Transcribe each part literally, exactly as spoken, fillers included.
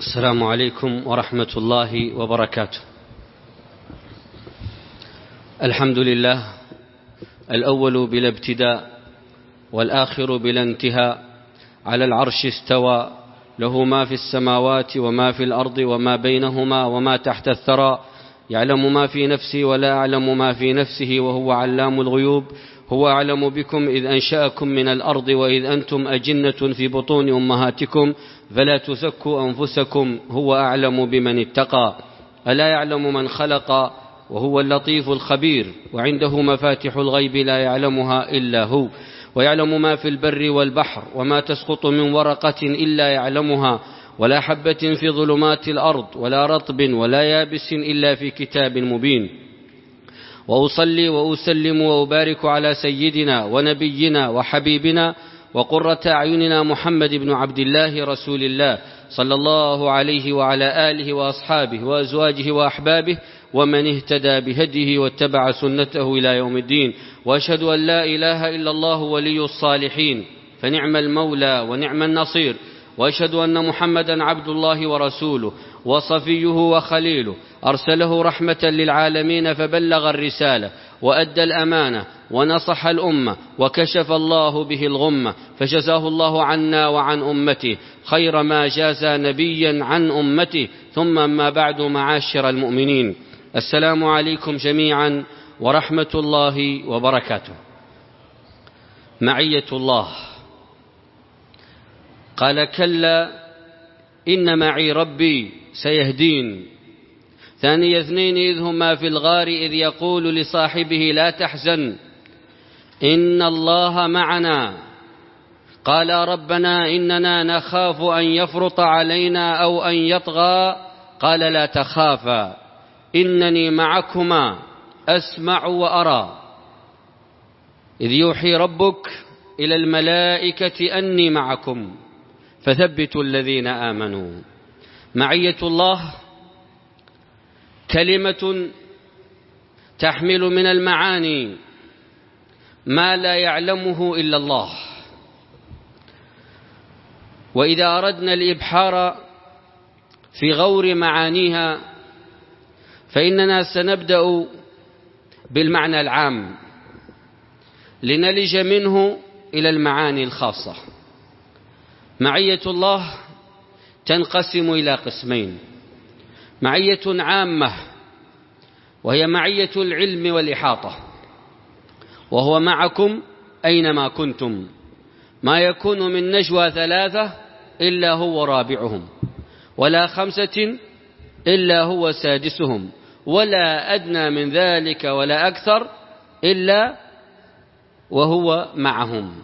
السلام عليكم ورحمة الله وبركاته. الحمد لله الأول بلا ابتداء والآخر بلا انتهاء، على العرش استوى، له ما في السماوات وما في الأرض وما بينهما وما تحت الثرى، يعلم ما في نفسي ولا أعلم ما في نفسه وهو علام الغيوب. هو أعلم بكم إذ أنشأكم من الأرض وإذ أنتم أجنة في بطون أمهاتكم فلا تزكوا أنفسكم هو أعلم بمن اتقى. ألا يعلم من خلق وهو اللطيف الخبير، وعنده مفاتح الغيب لا يعلمها إلا هو، ويعلم ما في البر والبحر وما تسقط من ورقة إلا يعلمها، ولا حبة في ظلمات الأرض ولا رطب ولا يابس إلا في كتاب مبين. وأصلي وأسلم وأبارك على سيدنا ونبينا وحبيبنا وقرة أعيننا محمد بن عبد الله رسول الله صلى الله عليه وعلى آله وأصحابه وأزواجه وأحبابه ومن اهتدى بهديه واتبع سنته إلى يوم الدين. وأشهد أن لا إله إلا الله ولي الصالحين فنعم المولى ونعم النصير. وأشهد أن محمدا عبد الله ورسوله وصفيه وخليله، أرسله رحمة للعالمين فبلغ الرسالة وأدى الأمانة ونصح الأمة وكشف الله به الغمة، فجزاه الله عنا وعن أمته خير ما جازى نبيا عن أمته. ثم ما بعد، معاشر المؤمنين، السلام عليكم جميعا ورحمة الله وبركاته. معية الله. قال كلا إن معي ربي سيهدين. ثاني اثنين إذ هما في الغار إذ يقول لصاحبه لا تحزن إن الله معنا، قال ربنا إننا نخاف أن يفرط علينا أو أن يطغى، قال لا تخافا إنني معكما أسمع وأرى. إذ يوحي ربك إلى الملائكة أني معكم فثبتوا الذين آمنوا. معية الله كلمة تحمل من المعاني ما لا يعلمه إلا الله، وإذا أردنا الإبحار في غور معانيها فإننا سنبدأ بالمعنى العام لنلج منه إلى المعاني الخاصة. معية الله تنقسم إلى قسمين: معية عامة وهي معية العلم والإحاطة، وهو معكم أينما كنتم، ما يكون من نجوى ثلاثة إلا هو رابعهم، ولا خمسة إلا هو سادسهم، ولا أدنى من ذلك ولا أكثر إلا وهو معهم.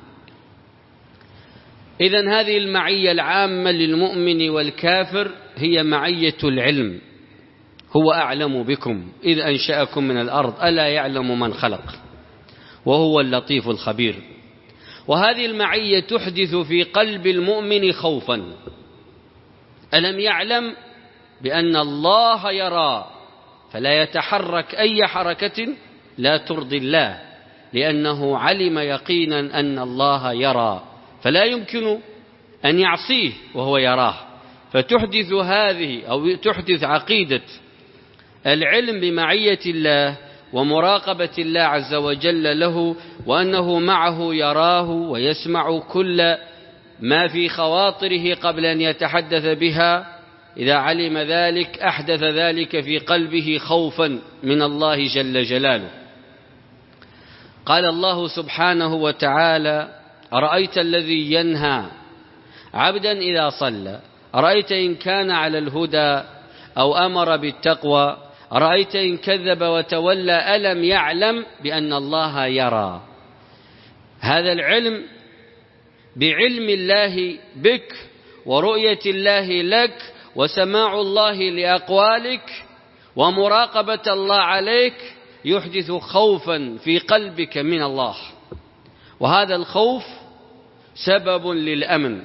إذن هذه المعية العامة للمؤمن والكافر هي معية العلم. هو أعلم بكم إذ أنشأكم من الأرض ألا يعلم من خلق وهو اللطيف الخبير. وهذه المعية تحدث في قلب المؤمن خوفا. ألم يعلم بأن الله يرى، فلا يتحرك أي حركة لا ترضي الله، لأنه علم يقينا أن الله يرى، فلا يمكن أن يعصيه وهو يراه. فتحدث هذه أو تحدث عقيدة العلم بمعية الله ومراقبة الله عز وجل له، وأنه معه يراه ويسمع كل ما في خواطره قبل أن يتحدث بها. إذا علم ذلك أحدث ذلك في قلبه خوفا من الله جل جلاله. قال الله سبحانه وتعالى: أرأيت الذي ينهى عبدا إذا صلى، أرأيت إن كان على الهدى أو أمر بالتقوى، أرأيت إن كذب وتولى، ألم يعلم بأن الله يرى. هذا العلم بعلم الله بك ورؤية الله لك وسماع الله لأقوالك ومراقبة الله عليك يحدث خوفا في قلبك من الله، وهذا الخوف سبب للأمن.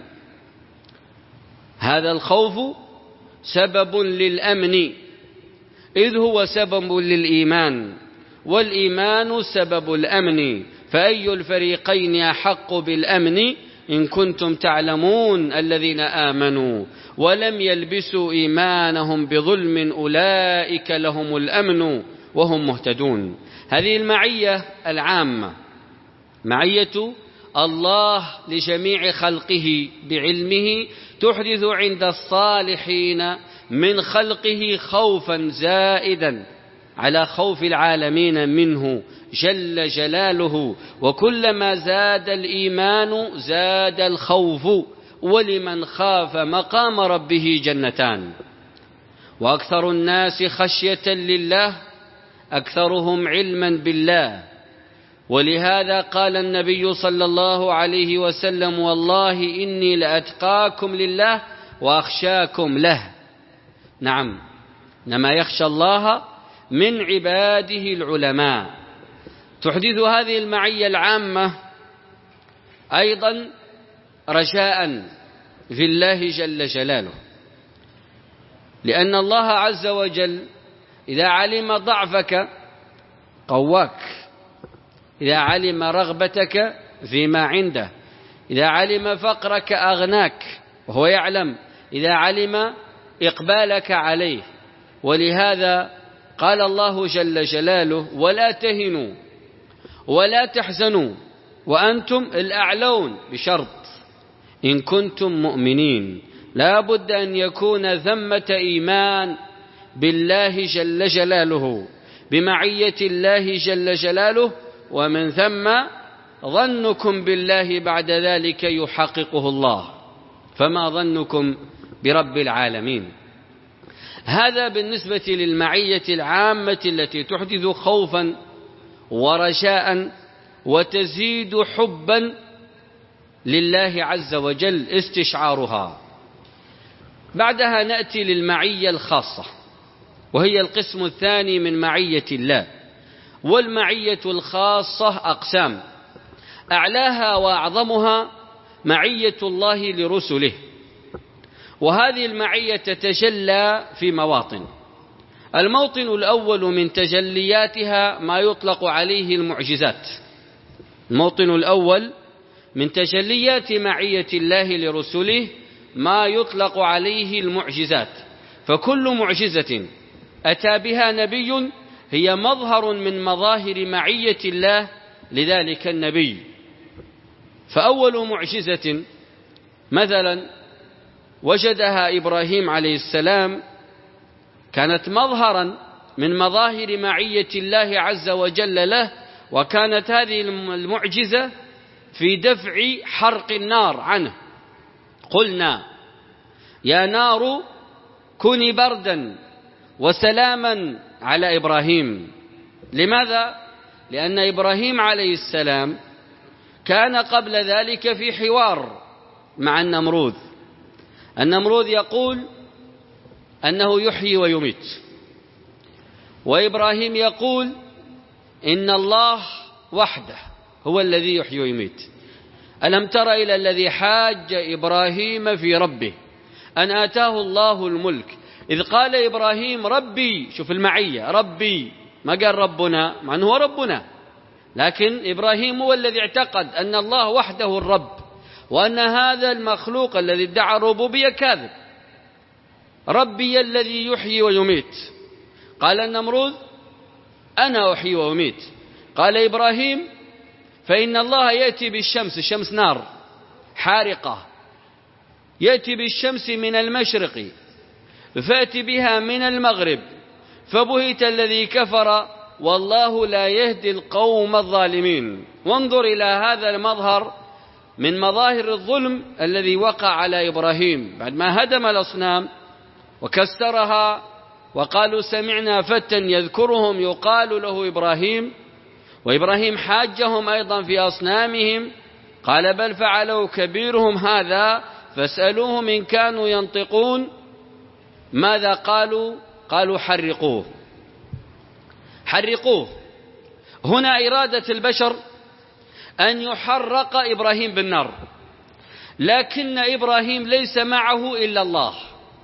هذا الخوف سبب للأمن، إذ هو سبب للإيمان، والإيمان سبب الأمن، فأي الفريقين أحق بالأمن إن كنتم تعلمون الذين آمنوا ولم يلبسوا إيمانهم بظلم أولئك لهم الأمن وهم مهتدون. هذه المعية العامة، معية الله لجميع خلقه بعلمه، تحدث عند الصالحين من خلقه خوفا زائدا على خوف العالمين منه جل جلاله. وكلما زاد الإيمان زاد الخوف، ولمن خاف مقام ربه جنتان. وأكثر الناس خشية لله أكثرهم علما بالله، ولهذا قال النبي صلى الله عليه وسلم: والله إني لأتقاكم لله وأخشاكم له. نعم، إنما يخشى الله من عباده العلماء. تحدث هذه المعية العامة أيضا رجاء في الله جل جلاله، لأن الله عز وجل إذا علم ضعفك قواك، إذا علم رغبتك فيما عنده، إذا علم فقرك أغناك وهو يعلم، إذا علم إقبالك عليه. ولهذا قال الله جل جلاله: ولا تهنوا ولا تحزنوا وأنتم الأعلون، بشرط إن كنتم مؤمنين. لا بد أن يكون ثمة إيمان بالله جل جلاله، بمعية الله جل جلاله، ومن ثم ظنكم بالله بعد ذلك يحققه الله. فما ظنكم برب العالمين؟ هذا بالنسبة للمعية العامة التي تحدث خوفا ورجاء وتزيد حبا لله عز وجل استشعارها. بعدها نأتي للمعية الخاصة، وهي القسم الثاني من معية الله. والمعية الخاصة أقسام، أعلاها وأعظمها معية الله لرسله، وهذه المعية تتجلى في مواطن. الموطن الأول من تجلياتها ما يطلق عليه المعجزات. الموطن الأول من تجليات معية الله لرسله ما يطلق عليه المعجزات، فكل معجزة أتى بها نبي هي مظهر من مظاهر معية الله لذلك النبي. فأول معجزة مثلا وجدها إبراهيم عليه السلام كانت مظهرا من مظاهر معية الله عز وجل له، وكانت هذه المعجزة في دفع حرق النار عنه. قلنا: يا نار كوني بردا وسلاما على إبراهيم. لماذا؟ لأن إبراهيم عليه السلام كان قبل ذلك في حوار مع النمرود. النمرود يقول أنه يحيي ويميت، وإبراهيم يقول إن الله وحده هو الذي يحيي ويميت. ألم تر إلى الذي حاج إبراهيم في ربه أن آتاه الله الملك إذ قال إبراهيم ربي، شوف المعية، ربي، ما قال ربنا، مع أنه هو ربنا، لكن إبراهيم هو الذي اعتقد أن الله وحده الرب، وأن هذا المخلوق الذي ادعى الربوبية كاذب. ربي الذي يحيي ويميت. قال النمرود أنا أحيي وأميت. قال إبراهيم فإن الله يأتي بالشمس، الشمس نار حارقة، يأتي بالشمس من المشرق فأتي بها من المغرب، فبهت الذي كفر والله لا يهدي القوم الظالمين. وانظر إلى هذا المظهر من مظاهر الظلم الذي وقع على إبراهيم بعد ما هدم الأصنام وكسرها، وقالوا سمعنا فتى يذكرهم يقال له إبراهيم، وإبراهيم حاجهم أيضا في أصنامهم، قال بل فعلوا كبيرهم هذا فاسألوهم إن كانوا ينطقون. ماذا قالوا؟ قالوا حرقوه، حرقوه. هنا إرادة البشر أن يحرق إبراهيم بالنار، لكن إبراهيم ليس معه إلا الله.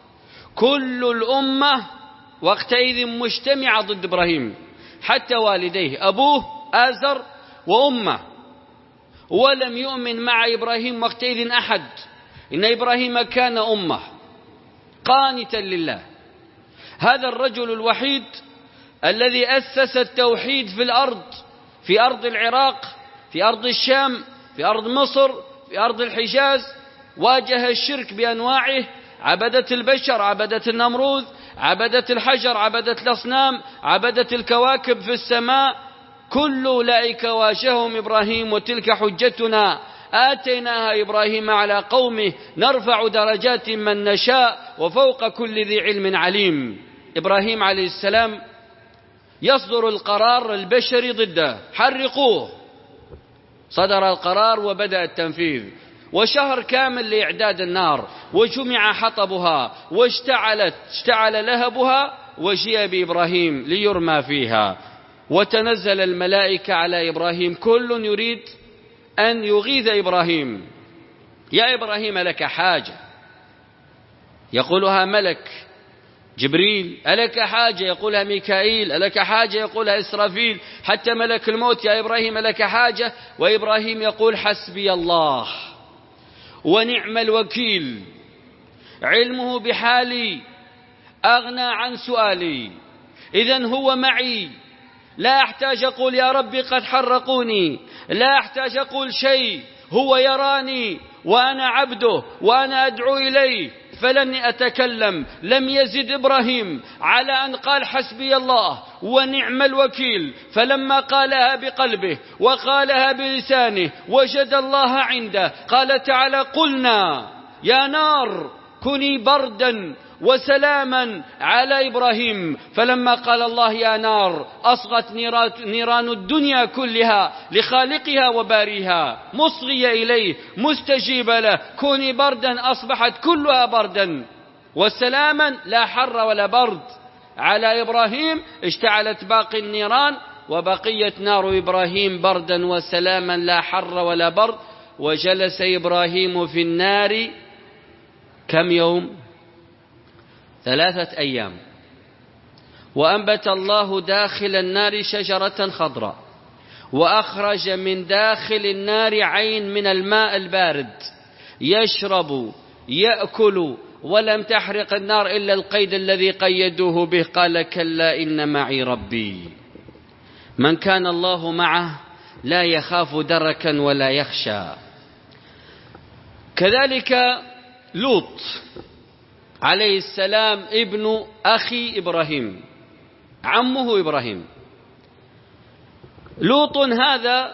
كل الأمة وقتئذ مجتمعة ضد إبراهيم، حتى والديه أبوه آزر وأمه، ولم يؤمن مع إبراهيم وقتئذ أحد. إن إبراهيم كان أمة قانتا لله. هذا الرجل الوحيد الذي أسس التوحيد في الأرض، في أرض العراق، في أرض الشام، في أرض مصر، في أرض الحجاز، واجه الشرك بأنواعه، عبدة البشر، عبدة النمروذ، عبدة الحجر، عبدة الأصنام، عبدة الكواكب في السماء. كل أولئك واجههم إبراهيم، وتلك حجتنا آتيناها إبراهيم على قومه نرفع درجات من نشاء وفوق كل ذي علم عليم. إبراهيم عليه السلام يصدر القرار البشري ضده، حرقوه. صدر القرار وبدأ التنفيذ، وشهر كامل لإعداد النار، وجمع حطبها، واشتعلت اشتعل لهبها، وجيء بإبراهيم ليرمى فيها، وتنزل الملائكة على إبراهيم، كل يريد أن يغيث إبراهيم. يا إبراهيم لك حاجة، يقولها ملك جبريل. ألك حاجة؟ يقولها ميكائيل. ألك حاجة؟ يقولها إسرافيل. حتى ملك الموت: يا إبراهيم لك حاجة؟ وإبراهيم يقول: حسبي الله ونعم الوكيل، علمه بحالي أغنى عن سؤالي، إذن هو معي، لا أحتاج أقول يا ربي قد حرقوني، لا أحتاج أقول شيء، هو يراني وأنا عبده وأنا أدعو إليه فلن أتكلم. لم يزد إبراهيم على أن قال حسبي الله ونعم الوكيل، فلما قالها بقلبه وقالها بلسانه وجد الله عنده. قال تعالى: قلنا يا نار كوني بردا وسلاما على إبراهيم. فلما قال الله يا نار أصغت نيران الدنيا كلها لخالقها وباريها، مصغية إليه مستجيبة له. كوني بردا أصبحت كلها بردا، وسلاما لا حر ولا برد على إبراهيم. اشتعلت باقي النيران وبقيت نار إبراهيم بردا وسلاما لا حر ولا برد. وجلس إبراهيم في النار كم يوم؟ ثلاثة أيام. وأنبت الله داخل النار شجرة خضراء، وأخرج من داخل النار عين من الماء البارد، يشرب يأكل، ولم تحرق النار إلا القيد الذي قيدوه به. قال: كلا إن معي ربي. من كان الله معه لا يخاف دركا ولا يخشى. كذلك لوط عليه السلام ابن أخي إبراهيم، عمه إبراهيم. لوط هذا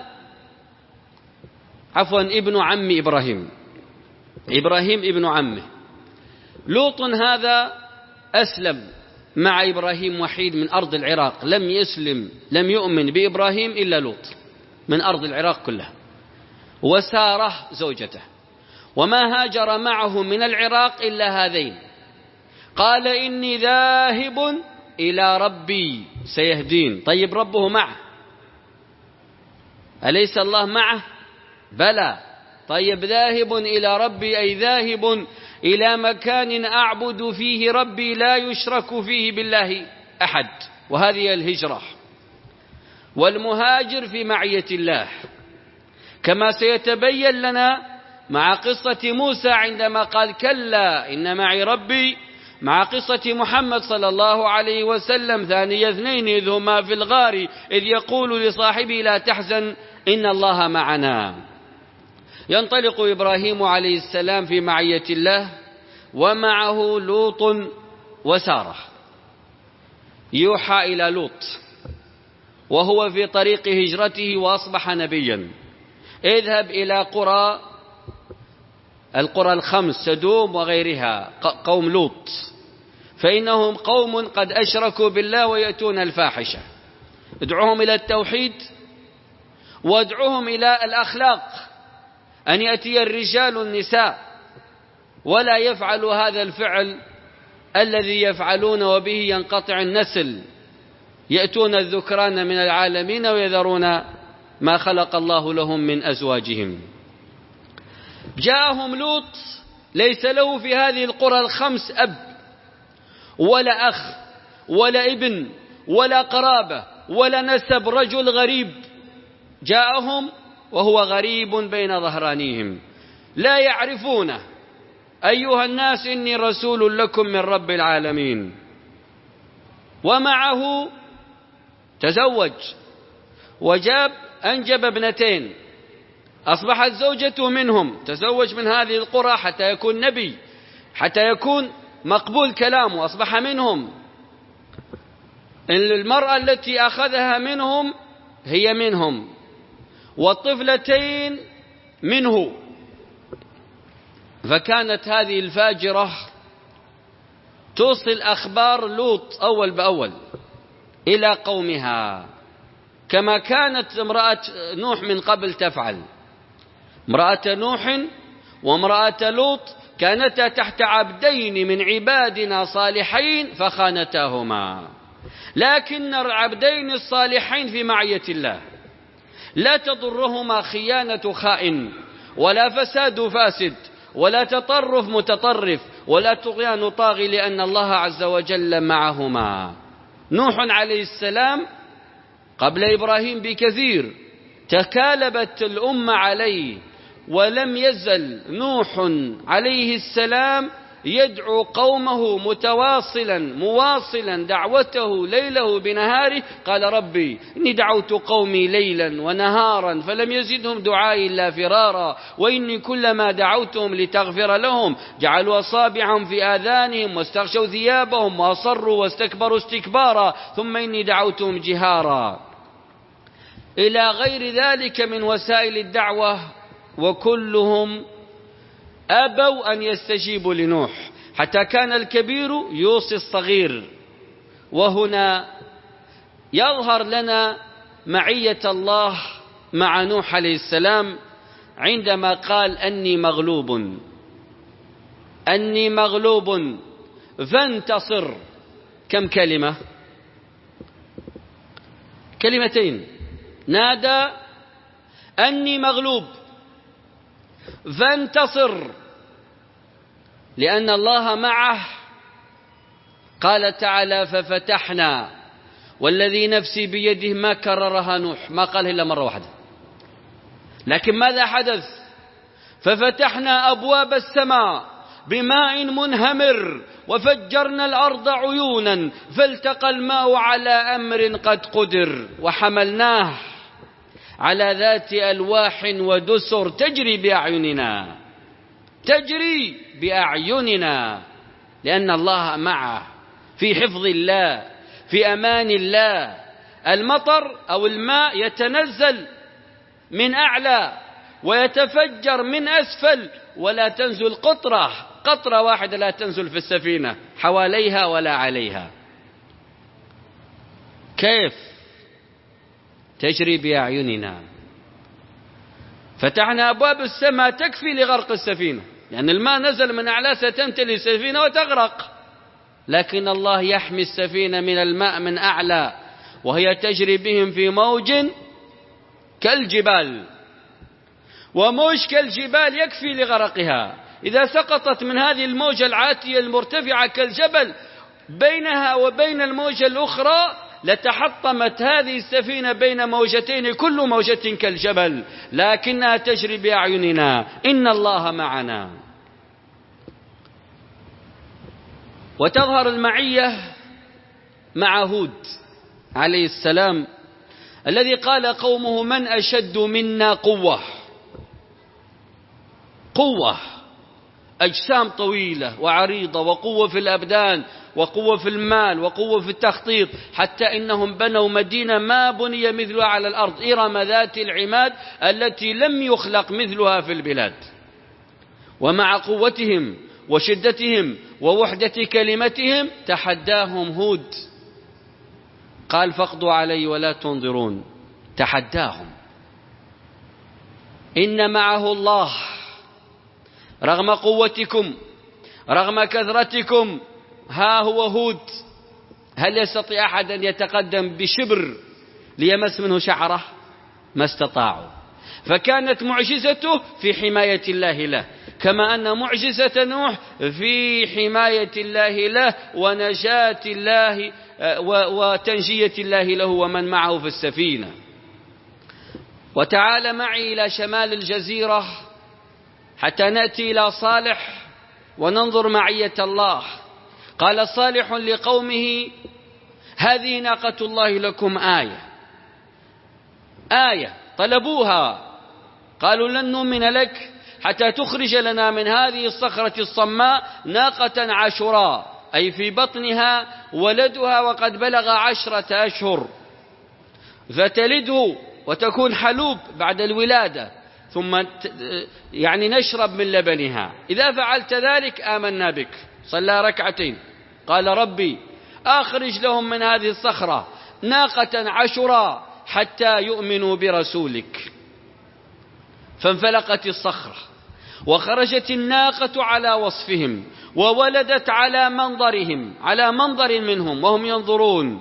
عفوا ابن عم إبراهيم، إبراهيم ابن عمه. لوط هذا أسلم مع إبراهيم وحيد من أرض العراق. لم يسلم لم يؤمن بإبراهيم إلا لوط من أرض العراق كلها، وسارة زوجته، وما هاجر معه من العراق إلا هذين. قال: إني ذاهب إلى ربي سيهدين. طيب ربه معه، أليس الله معه؟ بلى. طيب ذاهب إلى ربي أي ذاهب إلى مكان أعبد فيه ربي لا يشرك فيه بالله أحد، وهذه الهجرة. والمهاجر في معية الله، كما سيتبين لنا مع قصة موسى عندما قال: كلا إن معي ربي، مع قصة محمد صلى الله عليه وسلم ثاني اثنين إذ هما في الغار إذ يقول لصاحبه لا تحزن إن الله معنا. ينطلق إبراهيم عليه السلام في معية الله، ومعه لوط وسارة. يوحى إلى لوط وهو في طريق هجرته وأصبح نبيا: اذهب إلى قرى القرى الخمس سدوم وغيرها، قوم لوط، فإنهم قوم قد أشركوا بالله ويأتون الفاحشة. ادعوهم إلى التوحيد، وادعوهم إلى الأخلاق، أن يأتي الرجال النساء ولا يفعلوا هذا الفعل الذي يفعلون وبه ينقطع النسل، يأتون الذكران من العالمين ويذرون ما خلق الله لهم من أزواجهم. جاءهم لوط ليس له في هذه القرى الخمس أب ولا أخ ولا ابن ولا قرابة ولا نسب، رجل غريب جاءهم وهو غريب بين ظهرانيهم لا يعرفونه. أيها الناس إني رسول لكم من رب العالمين. ومعه تزوج وجاب أنجب ابنتين، أصبحت زوجته منهم، تزوج من هذه القرى حتى يكون نبي، حتى يكون مقبول كلامه، أصبح منهم. المرأة التي أخذها منهم هي منهم، والطفلتين منه. فكانت هذه الفاجرة توصل أخبار لوط أول بأول إلى قومها، كما كانت امرأة نوح من قبل تفعل. امرأة نوح وامرأة لوط كانتا تحت عبدين من عبادنا صالحين فخانتاهما. لكن العبدين الصالحين في معية الله لا تضرهما خيانة خائن، ولا فساد فاسد، ولا تطرف متطرف، ولا طغيان طاغي، لأن الله عز وجل معهما. نوح عليه السلام قبل إبراهيم بكثير تكالبت الأمة عليه، ولم يزل نوح عليه السلام يدعو قومه متواصلا مواصلا دعوته ليله بنهاره. قال ربي إني دعوت قومي ليلا ونهارا فلم يزدهم دعائي إلا فرارا، وإني كلما دعوتهم لتغفر لهم جعلوا أصابعهم في آذانهم واستغشوا ثيابهم وأصروا واستكبروا استكبارا ثم إني دعوتهم جهارا، إلى غير ذلك من وسائل الدعوة. وكلهم أبوا أن يستجيبوا لنوح، حتى كان الكبير يوصي الصغير. وهنا يظهر لنا معية الله مع نوح عليه السلام عندما قال أني مغلوب أني مغلوب فانتصر. كم كلمة؟ كلمتين. نادى أني مغلوب فانتصر، لأن الله معه. قال تعالى ففتحنا، والذي نفسي بيده ما كررها نوح، ما قال إلا مرة واحدة. لكن ماذا حدث؟ ففتحنا أبواب السماء بماء منهمر وفجرنا الأرض عيونا فالتقى الماء على أمر قد قدر وحملناه على ذات ألواح ودسر تجري بأعيننا تجري بأعيننا لأن الله معه، في حفظ الله، في أمان الله. المطر أو الماء يتنزل من أعلى ويتفجر من أسفل، ولا تنزل قطرة قطرة واحدة لا تنزل في السفينة حواليها ولا عليها. كيف؟ تجري بأعيننا. فتحنا أبواب السماء تكفي لغرق السفينة، لأن الماء نزل من أعلى ستمتلئ السفينة وتغرق، لكن الله يحمي السفينة من الماء من أعلى وهي تجري بهم في موج كالجبال، وموج كالجبال يكفي لغرقها. إذا سقطت من هذه الموجة العاتية المرتفعة كالجبل بينها وبين الموجة الأخرى لتحطمت هذه السفينة بين موجتين كل موجة كالجبل، لكنها تجري بأعيننا. إن الله معنا. وتظهر المعية مع هود عليه السلام الذي قال قومه من أشد منا قوة قوة أجسام طويلة وعريضة، وقوة في الأبدان، وقوة في المال، وقوة في التخطيط، حتى إنهم بنوا مدينة ما بني مثلها على الأرض، إرم ذات العماد التي لم يخلق مثلها في البلاد. ومع قوتهم وشدتهم ووحدة كلمتهم تحداهم هود، قال فاقضوا علي ولا تنظرون. تحداهم. إن معه الله رغم قوتكم رغم كثرتكم. ها هو هود، هل يستطيع أحد أن يتقدم بشبر ليمس منه شعره؟ ما استطاعوا. فكانت معجزته في حماية الله له، كما أن معجزة نوح في حماية الله له ونجاة الله وتنجية الله له ومن معه في السفينة. وتعال معي إلى شمال الجزيرة حتى نأتي إلى صالح وننظر معية الله. قال صالح لقومه: هذه ناقة الله لكم آية. آية طلبوها، قالوا: لن نؤمن لك حتى تخرج لنا من هذه الصخرة الصماء ناقة عاشوراء، أي في بطنها ولدها وقد بلغ عشرة أشهر، فتلده وتكون حلوب بعد الولادة، ثم يعني نشرب من لبنها. إذا فعلت ذلك آمنا بك. صلى ركعتين، قال: ربي أخرج لهم من هذه الصخرة ناقة عاشوراء حتى يؤمنوا برسولك. فانفلقت الصخرة وخرجت الناقة على وصفهم، وولدت على منظرهم، على منظر منهم وهم ينظرون.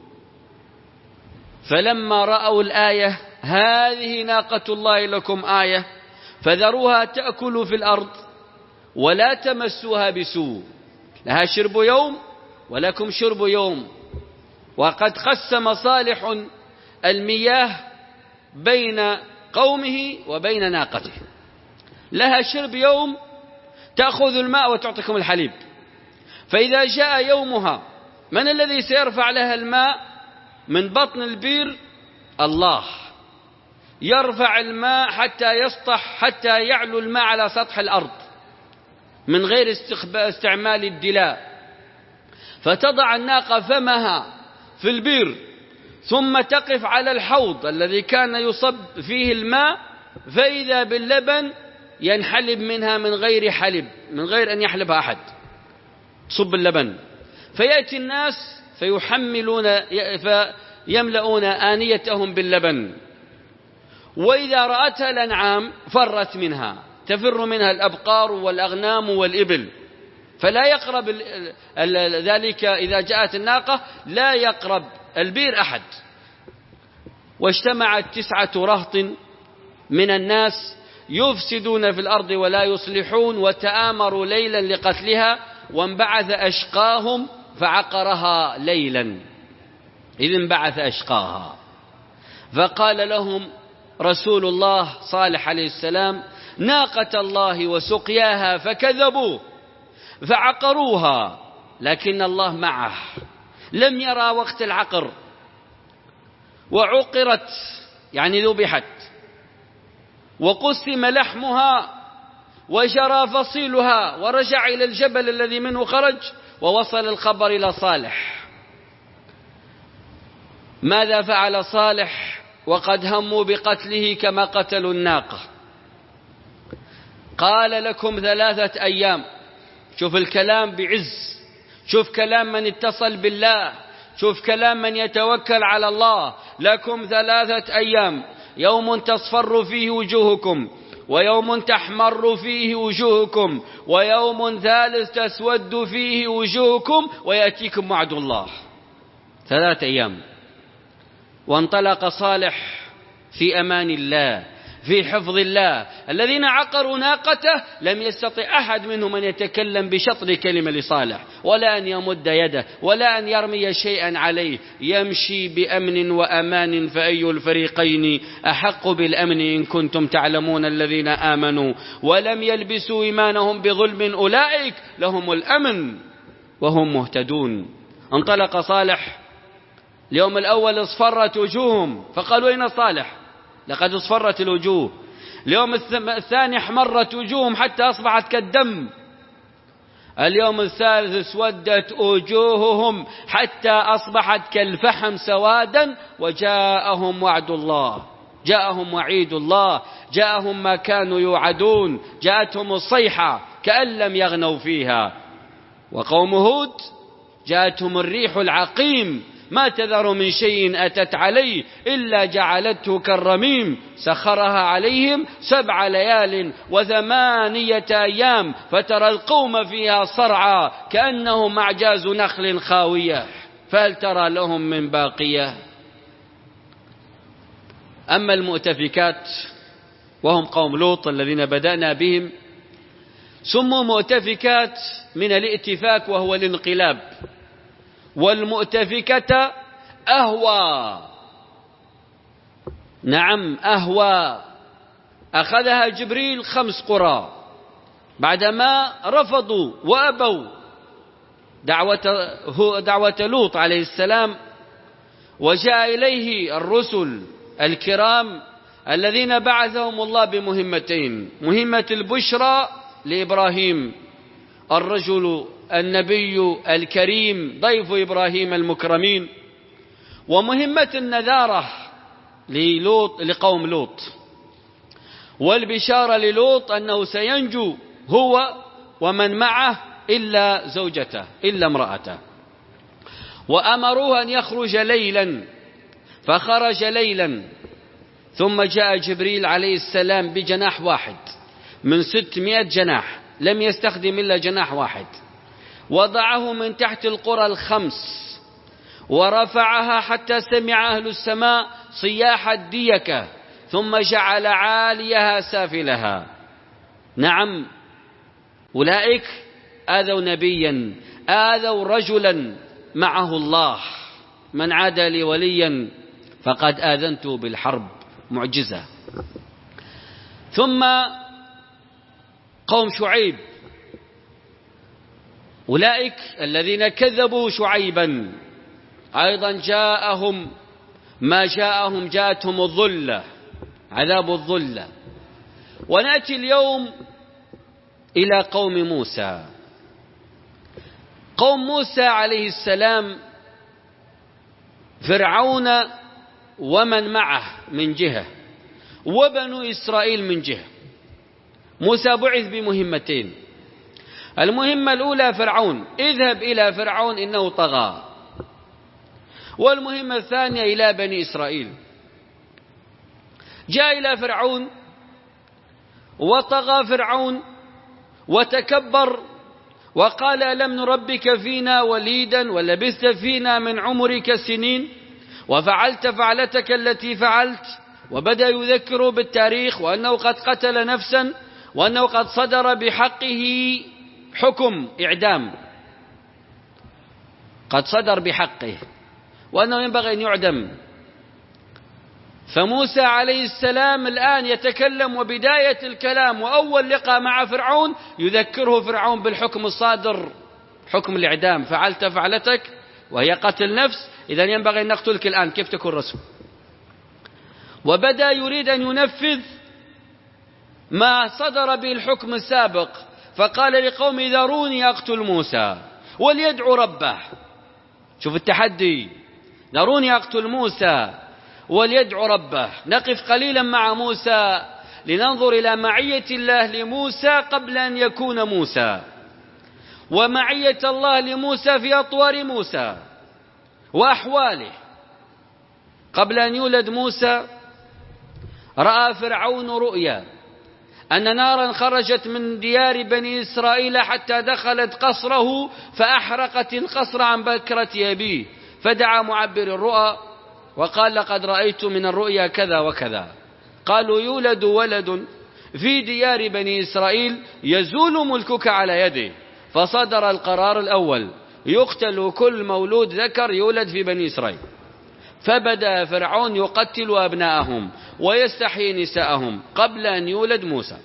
فلما رأوا الآية: هذه ناقة الله لكم آية، فذروها تأكل في الأرض ولا تمسوها بسوء، لها شرب يوم ولكم شرب يوم. وقد قسم صالح المياه بين قومه وبين ناقته، لها شرب يوم تأخذ الماء وتعطيكم الحليب، فإذا جاء يومها من الذي سيرفع لها الماء من بطن البير؟ الله يرفع الماء حتى يسطح، حتى يعلو الماء على سطح الأرض من غير استعمال الدلاء. فتضع الناقة فمها في البير، ثم تقف على الحوض الذي كان يصب فيه الماء، فإذا باللبن ينحلب منها من غير حلب، من غير أن يحلبها أحد، صب اللبن. فيأتي الناس فيحملون فيملؤون آنيتهم باللبن، وإذا رأتها الأنعام فرت منها، تفر منها الأبقار والأغنام والإبل، فلا يقرب ذلك. إذا جاءت الناقة لا يقرب البير أحد. واجتمعت تسعة رهط من الناس يفسدون في الأرض ولا يصلحون، وتآمروا ليلا لقتلها، وانبعث أشقاهم فعقرها ليلا. إذ انبعث أشقاها فقال لهم رسول الله صالح عليه السلام: ناقة الله وسقياها، فكذبوا فعقروها، لكن الله معه، لم يرى وقت العقر، وعقرت يعني ذبحت، وقسم لحمها وجرى فصيلها، ورجع إلى الجبل الذي منه خرج، ووصل الخبر إلى صالح. ماذا فعل صالح وقد هموا بقتله كما قتلوا الناقة؟ قال: لكم ثلاثة أيام. شوف الكلام بعز، شوف كلام من اتصل بالله، شوف كلام من يتوكل على الله. لكم ثلاثة أيام، يوم تصفر فيه وجوهكم، ويوم تحمر فيه وجوهكم، ويوم ثالث تسود فيه وجوهكم، ويأتيكم وعد الله. ثلاثة أيام. وانطلق صالح في أمان الله، في حفظ الله. الذين عقروا ناقته لم يستطع أحد منهم أن يتكلم بشطر كلمة لصالح، ولا أن يمد يده، ولا أن يرمي شيئا عليه. يمشي بأمن وأمان، فأي الفريقين أحق بالأمن إن كنتم تعلمون. الذين آمنوا ولم يلبسوا إيمانهم بظلم أولئك لهم الأمن وهم مهتدون. انطلق صالح. اليوم الأول اصفرت وجوههم، فقالوا: أين صالح؟ لقد اصفرت الوجوه. اليوم الثاني احمرت وجوههم حتى أصبحت كالدم. اليوم الثالث اسودت وجوههم حتى أصبحت كالفحم سوادا. وجاءهم وعد الله، جاءهم وعيد الله، جاءهم ما كانوا يوعدون، جاءتهم الصيحة كأن لم يغنوا فيها. وقوم هود جاءتهم الريح العقيم، ما تذر من شيء أتت عليه إلا جعلته كالرميم، سخرها عليهم سبع ليال وثمانية أيام، فترى القوم فيها صرعى كأنهم أعجاز نخل خاوية، فهل ترى لهم من باقية؟ أما المؤتفكات وهم قوم لوط الذين بدأنا بهم، سموا مؤتفكات من الائتفاك وهو الانقلاب، والمؤتفكة أهوى، نعم أهوى، أخذها جبريل خمس قرى بعدما رفضوا وأبوا دعوة, دعوة لوط عليه السلام، وجاء إليه الرسل الكرام الذين بعثهم الله بمهمتين: مهمة البشرى لإبراهيم الرجل النبي الكريم ضيف إبراهيم المكرمين، ومهمة النذارة للوط لقوم لوط، والبشارة للوط أنه سينجو هو ومن معه إلا زوجته إلا امرأته. وأمروه أن يخرج ليلا، فخرج ليلا، ثم جاء جبريل عليه السلام بجناح واحد من ستمائة جناح، لم يستخدم إلا جناح واحد، وضعه من تحت القرى الخمس ورفعها حتى سمع أهل السماء صياح الديكة، ثم جعل عاليها سافلها. نعم أولئك آذوا نبيا، آذوا رجلا معه الله: من عادى لي وليا فقد آذنته بالحرب. معجزة. ثم قوم شعيب، أولئك الذين كذبوا شعيبا أيضا جاءهم ما جاءهم، جاءتهم الظلة، عذاب الظلة. ونأتي اليوم إلى قوم موسى. قوم موسى عليه السلام فرعون ومن معه من جهة، وبنو إسرائيل من جهة. موسى بعث بمهمتين: المهمة الأولى فرعون، اذهب إلى فرعون إنه طغى، والمهمة الثانية إلى بني إسرائيل. جاء إلى فرعون وطغى فرعون وتكبر وقال: ألم نربك فينا وليدا ولبثت فينا من عمرك سنين وفعلت فعلتك التي فعلت. وبدأ يذكر بالتاريخ وأنه قد قتل نفسا، وأنه قد صدر بحقه حكم إعدام، قد صدر بحقه، وأنه ينبغي أن يعدم. فموسى عليه السلام الآن يتكلم، وبداية الكلام وأول لقاء مع فرعون يذكره فرعون بالحكم الصادر، حكم الإعدام: فعلت فعلتك وهي قتل نفس، إذن ينبغي أن نقتلك الآن، كيف تكون رسول؟ وبدأ يريد أن ينفذ ما صدر به الحكم السابق، فقال لقوم: ذروني أقتل موسى وليدعو ربه. شوف التحدي: ذروني أقتل موسى وليدعو ربه. نقف قليلا مع موسى لننظر إلى معية الله لموسى قبل أن يكون موسى، ومعية الله لموسى في أطوار موسى وأحواله. قبل أن يولد موسى رأى فرعون رؤيا أن نارا خرجت من ديار بني إسرائيل حتى دخلت قصره فأحرقت القصر عن بكرة أبيه، فدعا معبر الرؤى وقال: لقد رأيت من الرؤيا كذا وكذا. قالوا: يولد ولد في ديار بني إسرائيل يزول ملكك على يده. فصدر القرار الأول: يقتل كل مولود ذكر يولد في بني إسرائيل. فبدأ فرعون يقتل أبناءهم ويستحيي نساءهم قبل أن يولد موسى.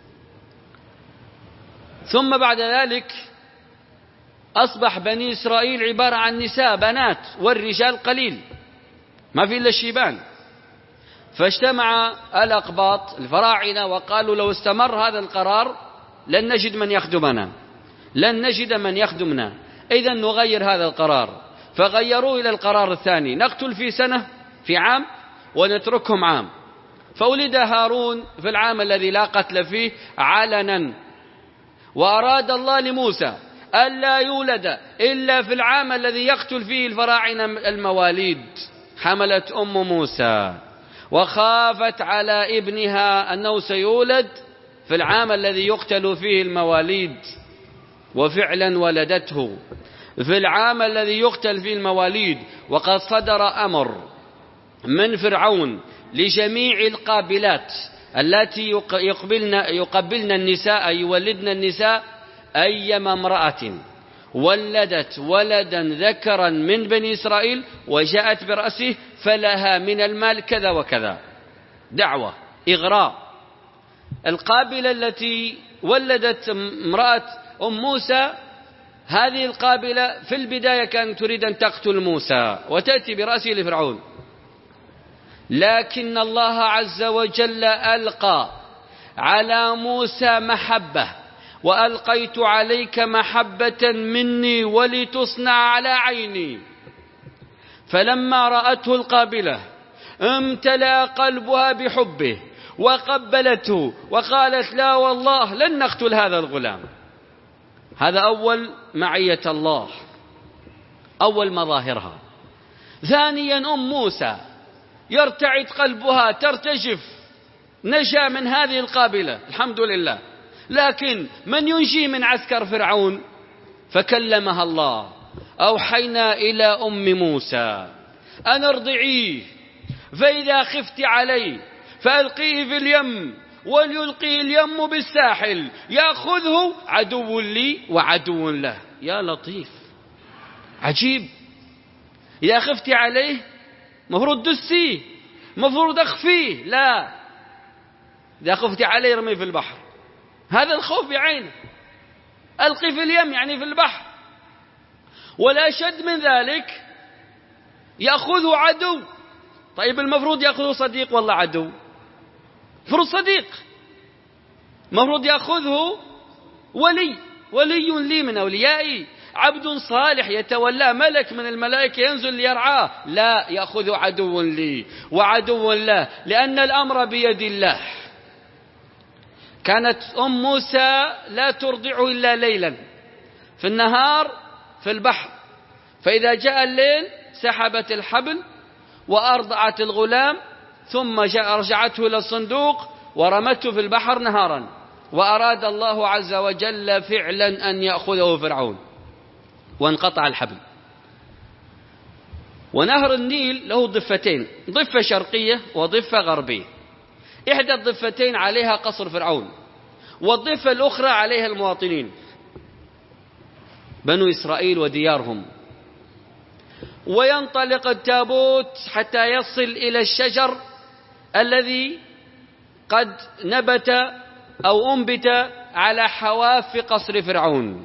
ثم بعد ذلك أصبح بني إسرائيل عبارة عن نساء بنات، والرجال قليل، ما في إلا الشيبان. فاجتمع الأقباط الفراعنة وقالوا: لو استمر هذا القرار لن نجد من يخدمنا، لن نجد من يخدمنا، إذن نغير هذا القرار. فغيروا إلى القرار الثاني: نقتل في سنة، في عام، ونتركهم عام. فولد هارون في العام الذي لا قتل فيه علنا، وأراد الله لموسى ألا يولد إلا في العام الذي يقتل فيه الفراعنة المواليد. حملت أم موسى وخافت على ابنها أنه سيولد في العام الذي يقتل فيه المواليد، وفعلا ولدته في العام الذي يقتل فيه المواليد. وقد صدر أمر من فرعون لجميع القابلات التي يقبلن, يقبلن النساء، أي يولدن النساء، أيما امرأة ولدت ولدا ذكرا من بني إسرائيل وجاءت برأسه فلها من المال كذا وكذا. دعوة إغراء. القابلة التي ولدت امرأة أم موسى، هذه القابلة في البداية كانت تريد أن تقتل موسى وتأتي برأسه لفرعون، لكن الله عز وجل ألقى على موسى محبة، وألقيت عليك محبة مني ولتصنع على عيني. فلما رأته القابلة امتلأ قلبها بحبه وقبلته وقالت لا والله لن نقتل هذا الغلام. هذا أول معية الله، أول مظاهرها. ثانيا أم موسى يرتعد قلبها، ترتجف، نجا من هذه القابلة الحمد لله، لكن من ينجي من عسكر فرعون؟ فكلمها الله: أوحينا إلى أم موسى أن ارضعيه، فإذا خفت عليه فألقيه في اليم وليلقي اليم بالساحل يأخذه عدو لي وعدو له. يا لطيف، عجيب. إذا خفت عليه مفروض دسيه، مفروض أخفيه، لا، إذا خفت عليه رميه في البحر. هذا الخوف بعينه، ألقي في اليم يعني في البحر. ولا شد من ذلك يأخذه عدو. طيب المفروض يأخذه صديق والله عدو؟ مفروض صديق، مفروض يأخذه ولي، ولي لي من أوليائي، عبد صالح يتولى، ملك من الملائكة ينزل ليرعاه. لا، يأخذ عدو لي وعدو له، لأن الأمر بيد الله. كانت أم موسى لا ترضعه إلا ليلا، في النهار في البحر، فإذا جاء الليل سحبت الحبل وأرضعت الغلام، ثم رجعته إلى الصندوق ورمته في البحر نهارا. وأراد الله عز وجل فعلا أن يأخذه فرعون، وانقطع الحبل. ونهر النيل له ضفتين، ضفة شرقية وضفة غربية. إحدى الضفتين عليها قصر فرعون، والضفة الأخرى عليها المواطنين بنو إسرائيل وديارهم. وينطلق التابوت حتى يصل إلى الشجر الذي قد نبت أو أنبت على حواف قصر فرعون.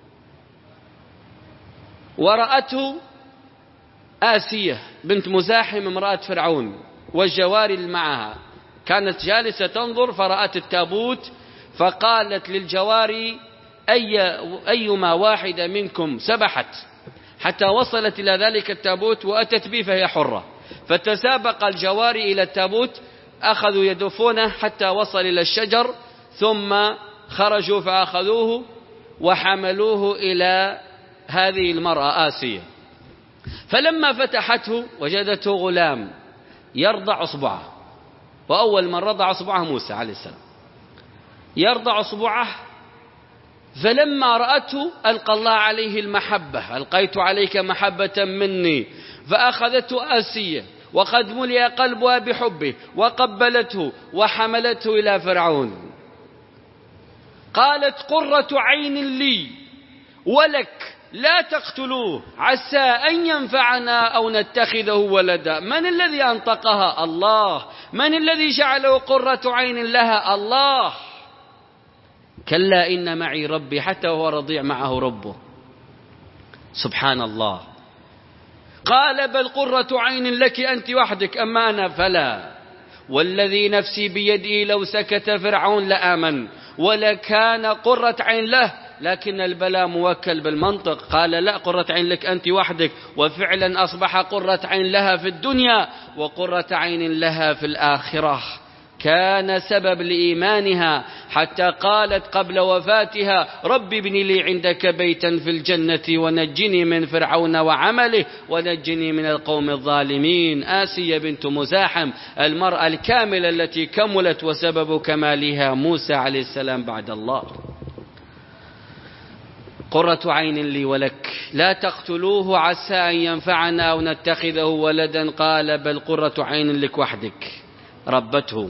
ورأته آسية بنت مزاحم امرأة فرعون والجواري اللي معها، كانت جالسة تنظر فرأت التابوت، فقالت للجواري: أي أيما واحدة منكم سبحت حتى وصلت إلى ذلك التابوت وأتت به فهي حرة. فتسابق الجواري إلى التابوت، أخذوا يدفونه حتى وصل إلى الشجر، ثم خرجوا فأخذوه وحملوه إلى هذه المرأة آسية. فلما فتحته وجدته غلام يرضع أصبعه، وأول من رضع أصبعه موسى عليه السلام، يرضع أصبعه. فلما رأته ألقى الله عليه المحبة: ألقيت عليك محبة مني. فأخذته آسية وقد ملئ قلبها بحبه وقبلته وحملته إلى فرعون. قالت: قرة عين لي ولك لا تقتلوه عسى أن ينفعنا أو نتخذه ولدا. من الذي أنطقها؟ الله. من الذي جعله قرة عين لها؟ الله. كلا إن معي ربي، حتى وهو رضيع معه ربه، سبحان الله. قال: بل قرة عين لك أنت وحدك، أما أنا فلا. والذي نفسي بيده لو سكت فرعون لآمن ولكان قرة عين له، لكن البلاء موكل بالمنطق. قال: لا، قرة عين لك أنت وحدك. وفعلا أصبح قرة عين لها في الدنيا وقرة عين لها في الآخرة. كان سبب لإيمانها حتى قالت قبل وفاتها: رب ابن لي عندك بيتا في الجنة ونجني من فرعون وعمله ونجني من القوم الظالمين. آسية بنت مزاحم، المرأة الكاملة التي كملت وسبب كمالها موسى عليه السلام بعد الله. قرة عين لي ولك لا تقتلوه عسى أن ينفعنا أو نتخذه ولدا. قال: بل قرة عين لك وحدك. ربته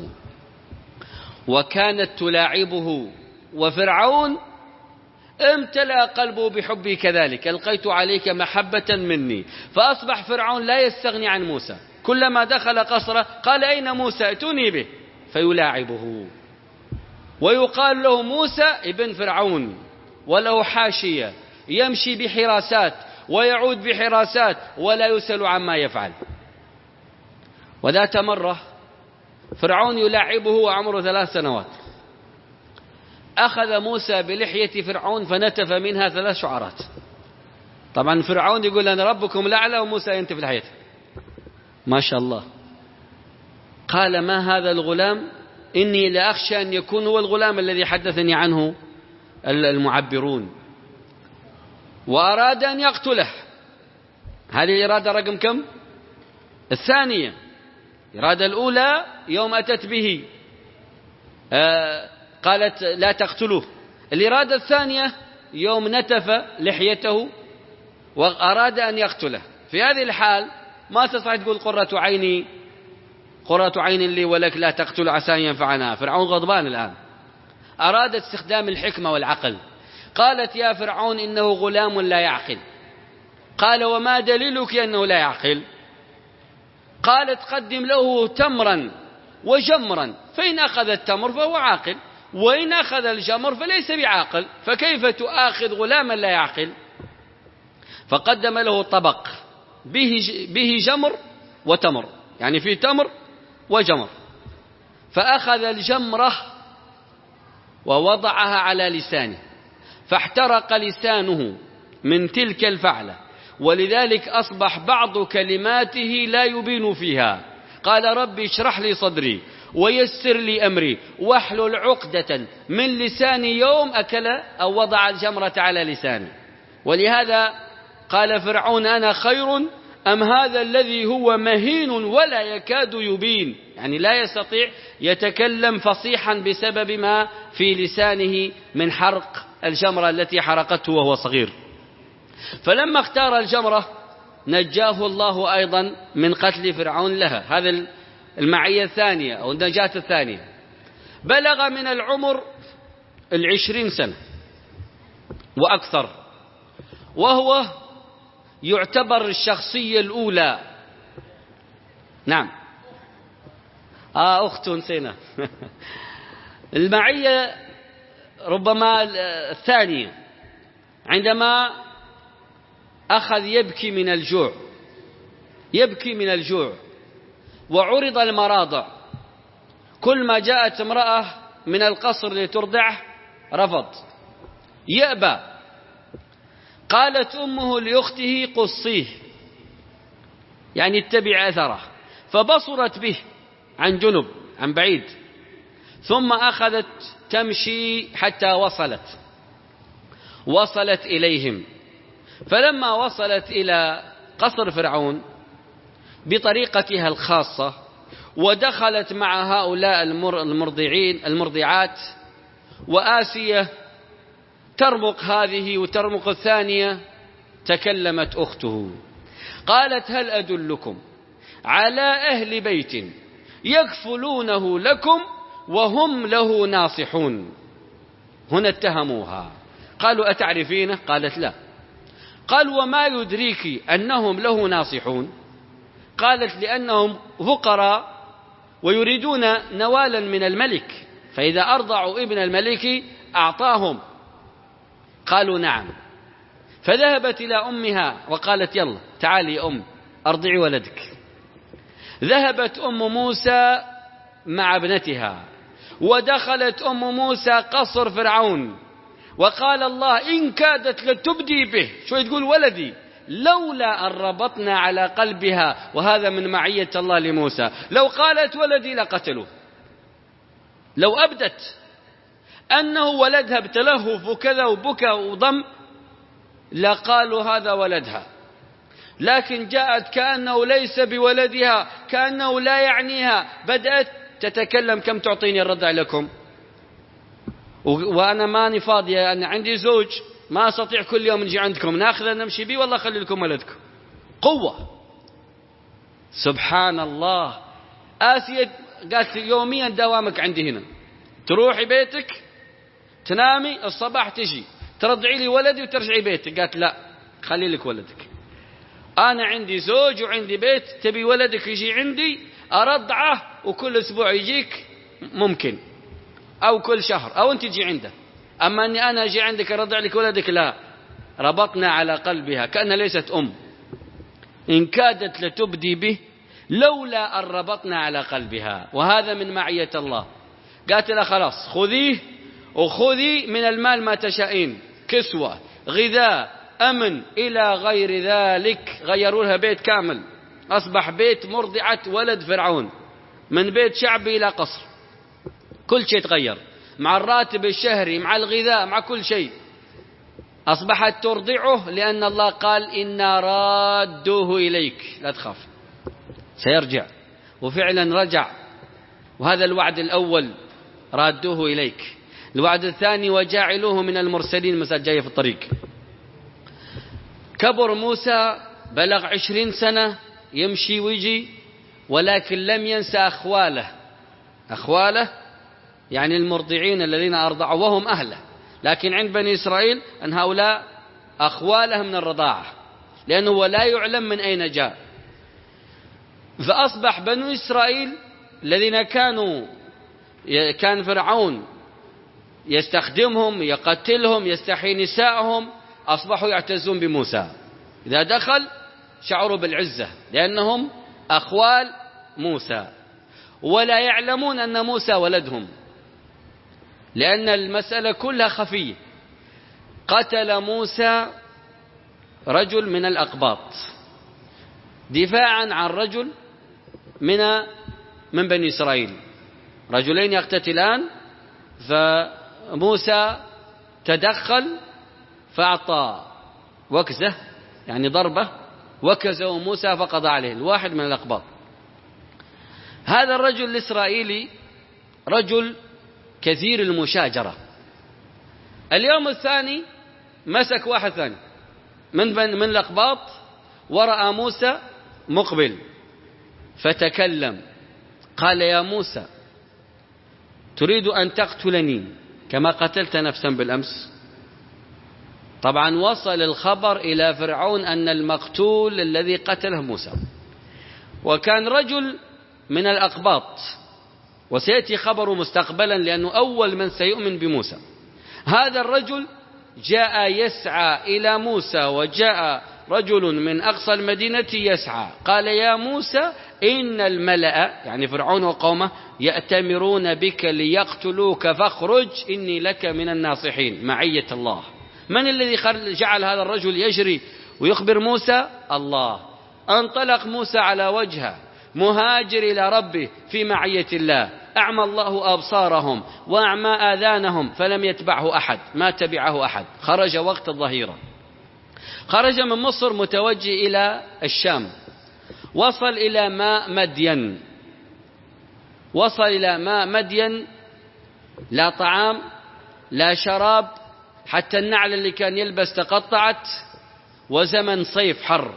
وكانت تلاعبه. وفرعون امتلأ قلبه بحبه كذلك: ألقيت عليك محبة مني. فأصبح فرعون لا يستغني عن موسى، كلما دخل قصره قال أين موسى ائتوني به فيلاعبه. ويقال له موسى ابن فرعون، وله حاشية يمشي بحراسات ويعود بحراسات ولا يسأل عما يفعل. وذات مرة فرعون يلاعبه وعمره ثلاث سنوات، أخذ موسى بلحية فرعون فنتف منها ثلاث شعرات. طبعا فرعون يقول أنا ربكم الأعلى وموسى ينتف لحيته، ما شاء الله. قال ما هذا الغلام؟ إني لأخشى أن يكون هو الغلام الذي حدثني عنه المعبرون. وأراد أن يقتله. هذه الإرادة رقم كم؟ الثانية. الإرادة الأولى يوم أتت به آه قالت لا تقتلوه. الإرادة الثانية يوم نتف لحيته وأراد أن يقتله. في هذه الحال ما تستطيع تقول قرة عيني قرة عين لي ولك لا تقتل عسى أن ينفعنا. فرعون غضبان الآن، أراد استخدام الحكمة والعقل. قالت يا فرعون إنه غلام لا يعقل. قال وما دليلك أنه لا يعقل؟ قالت قدم له تمرا وجمرا، فإن أخذ التمر فهو عاقل، وإن أخذ الجمر فليس بعاقل، فكيف تؤاخذ غلاما لا يعقل؟ فقدم له طبق به به جمر وتمر، يعني فيه تمر وجمر. فأخذ الجمرة ووضعها على لسانه فاحترق لسانه من تلك الفعلة، ولذلك أصبح بعض كلماته لا يبين فيها. قال ربي اشرح لي صدري ويسر لي أمري واحلل عقدة من لساني يوم أكل أو وضع الجمرة على لسانه. ولهذا قال فرعون أنا خير أم هذا الذي هو مهين ولا يكاد يبين، يعني لا يستطيع يتكلم فصيحا بسبب ما في لسانه من حرق الجمرة التي حرقته وهو صغير. فلما اختار الجمرة نجاه الله أيضا من قتل فرعون لها. هذا المعية الثانية أو النجاة الثانية. بلغ من العمر العشرين سنة وأكثر، وهو يعتبر الشخصية الأولى. نعم آه أخت نسينا المعية ربما الثانية، عندما أخذ يبكي من الجوع يبكي من الجوع وعرض المراضع. كل ما جاءت امرأة من القصر لترضعه رفض، يأبى. قالت أمه لأخته قصيه، يعني اتبع أثره، فبصرت به عن جنب عن بعيد، ثم أخذت تمشي حتى وصلت وصلت إليهم. فلما وصلت إلى قصر فرعون بطريقتها الخاصة ودخلت مع هؤلاء المرضعين المرضعات، وآسية ترمق هذه وترمق الثانية، تكلمت أخته قالت هل أدلكم على أهل بيت يكفلونه لكم وهم له ناصحون. هنا اتهموها، قالوا أتعرفينه؟ قالت لا. قال وما يدريك أنهم له ناصحون؟ قالت لأنهم فقراء ويريدون نوالا من الملك، فإذا أرضعوا ابن الملك أعطاهم. قالوا نعم. فذهبت إلى أمها وقالت يلا تعالي يا أم أرضعي ولدك. ذهبت أم موسى مع ابنتها ودخلت أم موسى قصر فرعون، وقال الله إن كادت لتبدي به، شو تقول ولدي، لولا أن ربطنا على قلبها. وهذا من معية الله لموسى، لو قالت ولدي لقتلوه. لو أبدت أنه ولدها بتلهف وكذا وبكى وضم لقالوا هذا ولدها، لكن جاءت كأنه ليس بولدها، كأنه لا يعنيها. بدأت تتكلم كم تعطيني الرضع لكم، وأنا ماني فاضية، أنا عندي زوج ما أستطيع كل يوم نجي عندكم ناخذ نمشي بيه، والله خلي لكم ولدكم. قوة سبحان الله. آسيا قالت يوميا دوامك عندي هنا، تروحي بيتك تنامي الصباح تجي ترضعي لي ولدي وترجعي بيتك. قالت لا خلي لك ولدك. أنا عندي زوج وعندي بيت، تبي ولدك يجي عندي أرضعه وكل أسبوع يجيك ممكن، أو كل شهر، أو أنت تجي عنده. أما أني أنا أجي عندك أرضع لك ولدك، لا. ربطنا على قلبها كأنها ليست أم، إن كادت لتبدي به لولا أن ربطنا على قلبها. وهذا من معية الله. قالت لها خلاص خذيه وخذي من المال ما تشائين، كسوة، غذاء، أمن، إلى غير ذلك. غيروا لها بيت كامل، أصبح بيت مرضعة ولد فرعون، من بيت شعبي إلى قصر، كل شيء تغير، مع الراتب الشهري، مع الغذاء، مع كل شيء. أصبحت ترضعه لأن الله قال إنا رادوه إليك، لا تخاف سيرجع. وفعلا رجع، وهذا الوعد الأول، رادوه إليك. الوعد الثاني وجاعلوه من المرسلين، مسألة جاية في الطريق. كبر موسى، بلغ عشرين سنة، يمشي ويجي، ولكن لم ينسى أخواله. أخواله يعني المرضعين الذين أرضعوا وهم أهله، لكن عند بني إسرائيل أن هؤلاء أخواله من الرضاعة، لأنه لا يعلم من أين جاء. فأصبح بنو إسرائيل الذين كانوا كان فرعون يستخدمهم، يقتلهم، يستحيي نساءهم، أصبحوا يعتزون بموسى. إذا دخل شعروا بالعزة لأنهم أخوال موسى، ولا يعلمون أن موسى ولدهم، لأن المسألة كلها خفية. قتل موسى رجل من الأقباط دفاعا عن رجل من من بني إسرائيل، رجلين يقتتلان، فموسى تدخل فأعطى وكزة، يعني ضربة، وكزه موسى فقضى عليه الواحد من الأقباط. هذا الرجل الإسرائيلي رجل كثير المشاجرة. اليوم الثاني مسك واحد ثاني من من الأقباط، ورأى موسى مقبل فتكلم، قال يا موسى تريد أن تقتلني كما قتلت نفسا بالأمس؟ طبعا وصل الخبر إلى فرعون أن المقتول الذي قتله موسى، وكان رجل من الأقباط، وسيأتي خبره مستقبلا لأنه أول من سيؤمن بموسى. هذا الرجل جاء يسعى إلى موسى، وجاء رجل من أقصى المدينة يسعى، قال يا موسى إن الملأ، يعني فرعون وقومه، يأتمرون بك ليقتلوك فاخرج إني لك من الناصحين. معية الله. من الذي جعل هذا الرجل يجري ويخبر موسى؟ الله. انطلق موسى على وجهه مهاجر إلى ربه في معية الله، أعمى الله أبصارهم وأعمى آذانهم فلم يتبعه أحد، ما تبعه أحد. خرج وقت الظهيرة، خرج من مصر متوجه إلى الشام، وصل إلى ماء مدين، وصل إلى ماء مدين، لا طعام لا شراب، حتى النعل اللي كان يلبس تقطعت، وزمن صيف حر.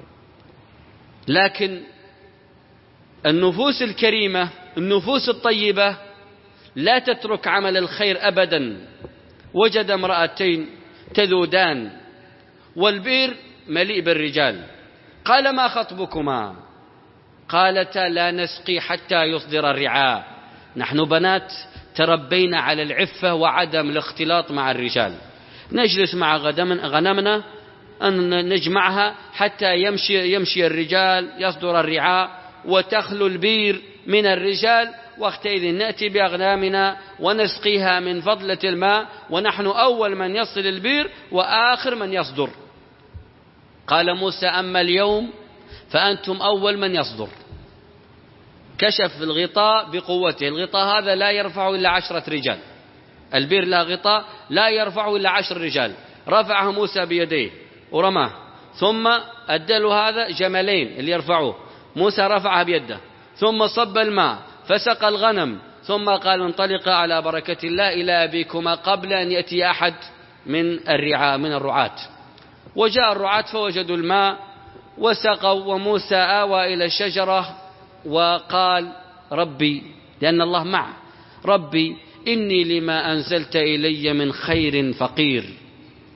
لكن النفوس الكريمة، النفوس الطيبة لا تترك عمل الخير أبدا. وجد امرأتين تذودان والبئر مليء بالرجال، قال ما خطبكما؟ قالتا لا نسقي حتى يصدر الرعاء. نحن بنات تربينا على العفة وعدم الاختلاط مع الرجال، نجلس مع غنمنا أن نجمعها حتى يمشي, يمشي الرجال، يصدر الرعاء وتخلو البير من الرجال، وقتئذ نأتي بأغنامنا ونسقيها من فضلة الماء، ونحن أول من يصل البير وآخر من يصدر. قال موسى أما اليوم فأنتم أول من يصدر. كشف الغطاء بقوته، الغطاء هذا لا يرفع إلا عشرة رجال، البير لا غطاء لا يرفع إلا عشر رجال. رفعه موسى بيديه ورماه، ثم أدلوا هذا جملين اللي يرفعوه، موسى رفعها بيده، ثم صب الماء فسقى الغنم، ثم قال انطلقا على بركة الله إلى أبيكما قبل أن يأتي أحد من الرعاة من الرعاة. وجاء الرعاة فوجدوا الماء وسقوا، وموسى آوى إلى الشجرة وقال ربي، لأن الله معه، ربي إني لما أنزلت إلي من خير فقير،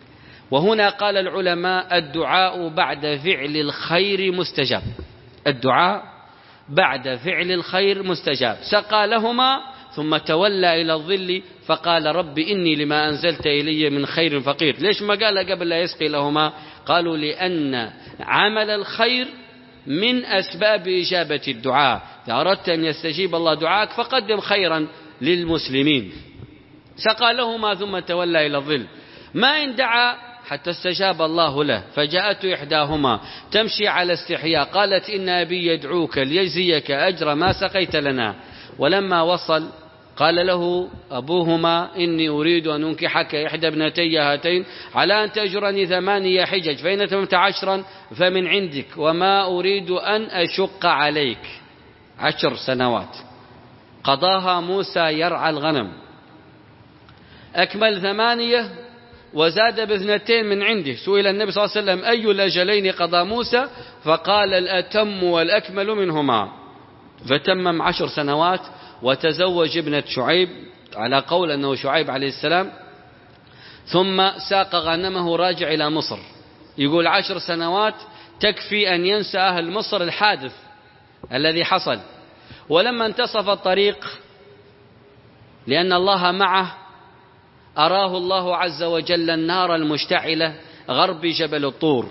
وهنا قال العلماء الدعاء بعد فعل الخير مستجاب، الدعاء بعد فعل الخير مستجاب. سقى لهما ثم تولى إلى الظل فقال رب إني لما أنزلت إلي من خير فقير. ليش ما قال قبل لا يسقي لهما؟ قالوا لأن عمل الخير من أسباب إجابة الدعاء، إذا أردت أن يستجيب الله دعاءك فقدم خيرا للمسلمين. سقى لهما ثم تولى إلى الظل، ما إن دعا حتى استجاب الله له. فجاءته إحداهما تمشي على استحياء قالت إن أبي يدعوك ليجزيك أجر ما سقيت لنا. ولما وصل قال له أبوهما إني أريد أن أنكحك إحدى ابنتي هاتين على أن تأجرني ثمانية حجج، فإن أتممت عشرا فمن عندك، وما أريد أن أشق عليك. عشر سنوات قضاها موسى يرعى الغنم، أكمل ثمانية وزاد باثنتين من عنده. سئل النبي صلى الله عليه وسلم أي الأجلين قضى موسى؟ فقال الأتم والأكمل منهما. فتمم عشر سنوات وتزوج ابنة شعيب على قول أنه شعيب عليه السلام، ثم ساق غنمه راجع إلى مصر. يقول عشر سنوات تكفي أن ينسى أهل مصر الحادث الذي حصل. ولما انتصف الطريق لأن الله معه أراه الله عز وجل النار المشتعلة غرب جبل الطور،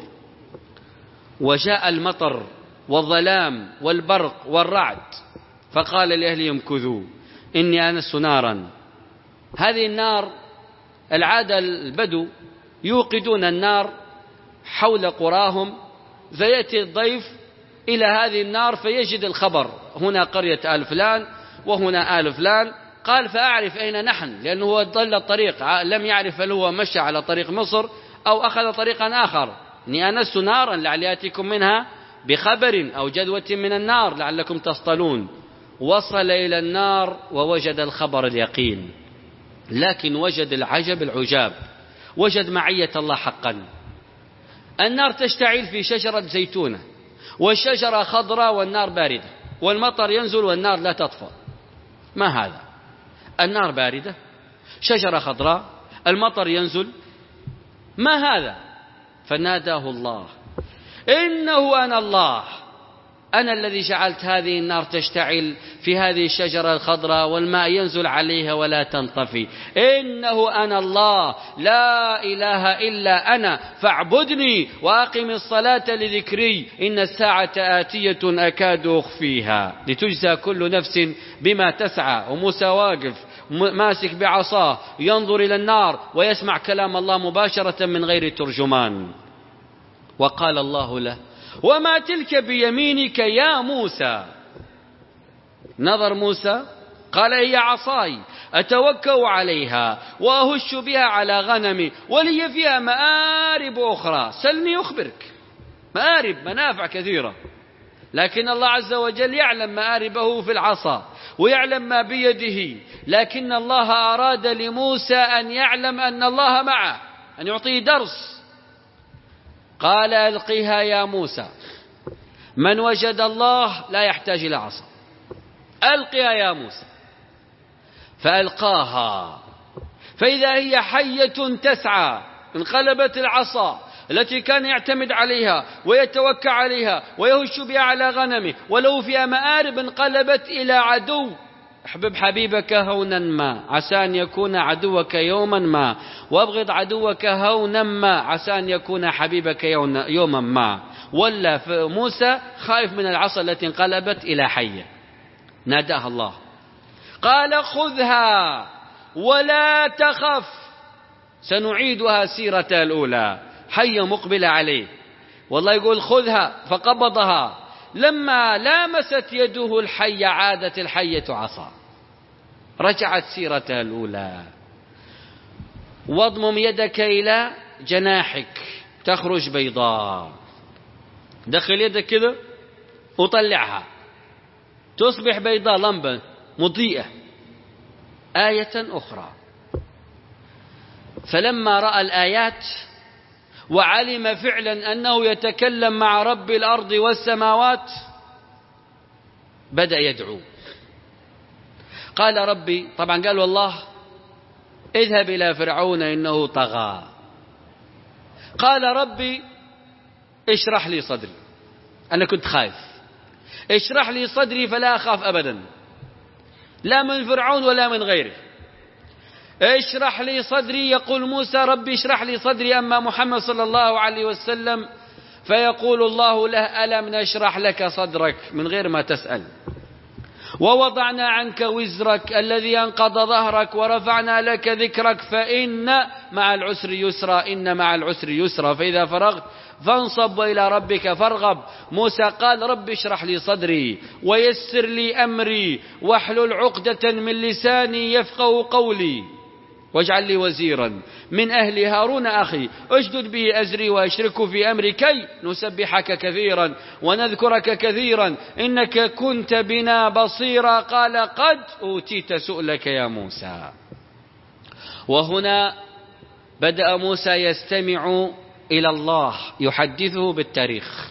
وجاء المطر والظلام والبرق والرعد، فقال لأهله امكثوا إني آنست نارا. هذه النار العادة البدو يوقدون النار حول قراهم، فيأتي الضيف إلى هذه النار فيجد الخبر، هنا قرية آل فلان وهنا آل فلان. قال فأعرف أين نحن، لأنه هو ضل الطريق، لم يعرف هل هو مشى على طريق مصر أو أخذ طريقا آخر. إني آنست نارا لعلي آتيكم منها بخبر أو جدوة من النار لعلكم تصطلون. وصل إلى النار ووجد الخبر اليقين، لكن وجد العجب العجاب، وجد معية الله حقا. النار تشتعل في شجرة زيتونة، والشجرة خضراء والنار باردة، والمطر ينزل والنار لا تطفأ. ما هذا؟ النار باردة، شجرة خضراء، المطر ينزل، ما هذا؟ فناداه الله إنه أنا الله، أنا الذي جعلت هذه النار تشتعل في هذه الشجرة الخضراء والماء ينزل عليها ولا تنطفي. إنه أنا الله لا إله إلا أنا فاعبدني وأقم الصلاة لذكري إن الساعة آتية أكاد أخفيها لتجزى كل نفس بما تسعى. وموسى واقف ماسك بعصاه ينظر إلى النار ويسمع كلام الله مباشرة من غير ترجمان. وقال الله له وما تلك بيمينك يا موسى؟ نظر موسى قال هي عصاي أتوكأ عليها وأهش بها على غنمي ولي فيها مآرب أخرى. سلني أخبرك، مآرب منافع كثيرة، لكن الله عز وجل يعلم مآربه في العصا ويعلم ما بيده، لكن الله أراد لموسى أن يعلم أن الله معه، أن يعطيه درس. قال ألقيها يا موسى، من وجد الله لا يحتاج إلى عصا، ألقيها يا موسى. فألقاها فإذا هي حية تسعى. انقلبت العصا التي كان يعتمد عليها ويتوكى عليها ويهش بها على غنمه ولو فيها مآرب، انقلبت إلى عدو. احبب حبيبك هونا ما عسى أن يكون عدوك يوما ما، وابغض عدوك هونا ما عسى أن يكون حبيبك يوما ما. ولا موسى خائف من العصا التي انقلبت إلى حية. ناداها الله قال خذها ولا تخف سنعيدها سيرتها الأولى. حية مقبلة عليه، والله يقول خذها، فقبضها. لما لامست يده الحية عادت الحية عصا، رجعت سيرتها الأولى. واضمم يدك إلى جناحك تخرج بيضاء. دخل يدك كذا وطلعها تصبح بيضاء لمبة مضيئة. آية أخرى. فلما رأى الآيات وعلم فعلا أنه يتكلم مع رب الأرض والسماوات بدأ يدعو. قال ربي، طبعا قال والله اذهب إلى فرعون إنه طغى. قال ربي اشرح لي صدري، أنا كنت خايف، اشرح لي صدري فلا أخاف أبدا، لا من فرعون ولا من غيره. اشرح لي صدري، يقول موسى ربي اشرح لي صدري. أما محمد صلى الله عليه وسلم فيقول الله له ألم نشرح لك صدرك، من غير ما تسأل. ووضعنا عنك وزرك الذي أنقض ظهرك ورفعنا لك ذكرك فإن مع العسر يسرا، إن مع العسر يسرا، فإذا فرغت فانصب وإلى ربك فارغب. موسى قال رب اشرح لي صدري ويسر لي أمري واحلل عقدة من لساني يفقه قولي واجعل لي وزيرا من أهل هارون أخي أشدد به أزري وأشركه في أمري كي نسبحك كثيرا ونذكرك كثيرا إنك كنت بنا بصيرا. قال قد أوتيت سؤلك يا موسى. وهنا بدأ موسى يستمع إلى الله يحدثه بالتاريخ،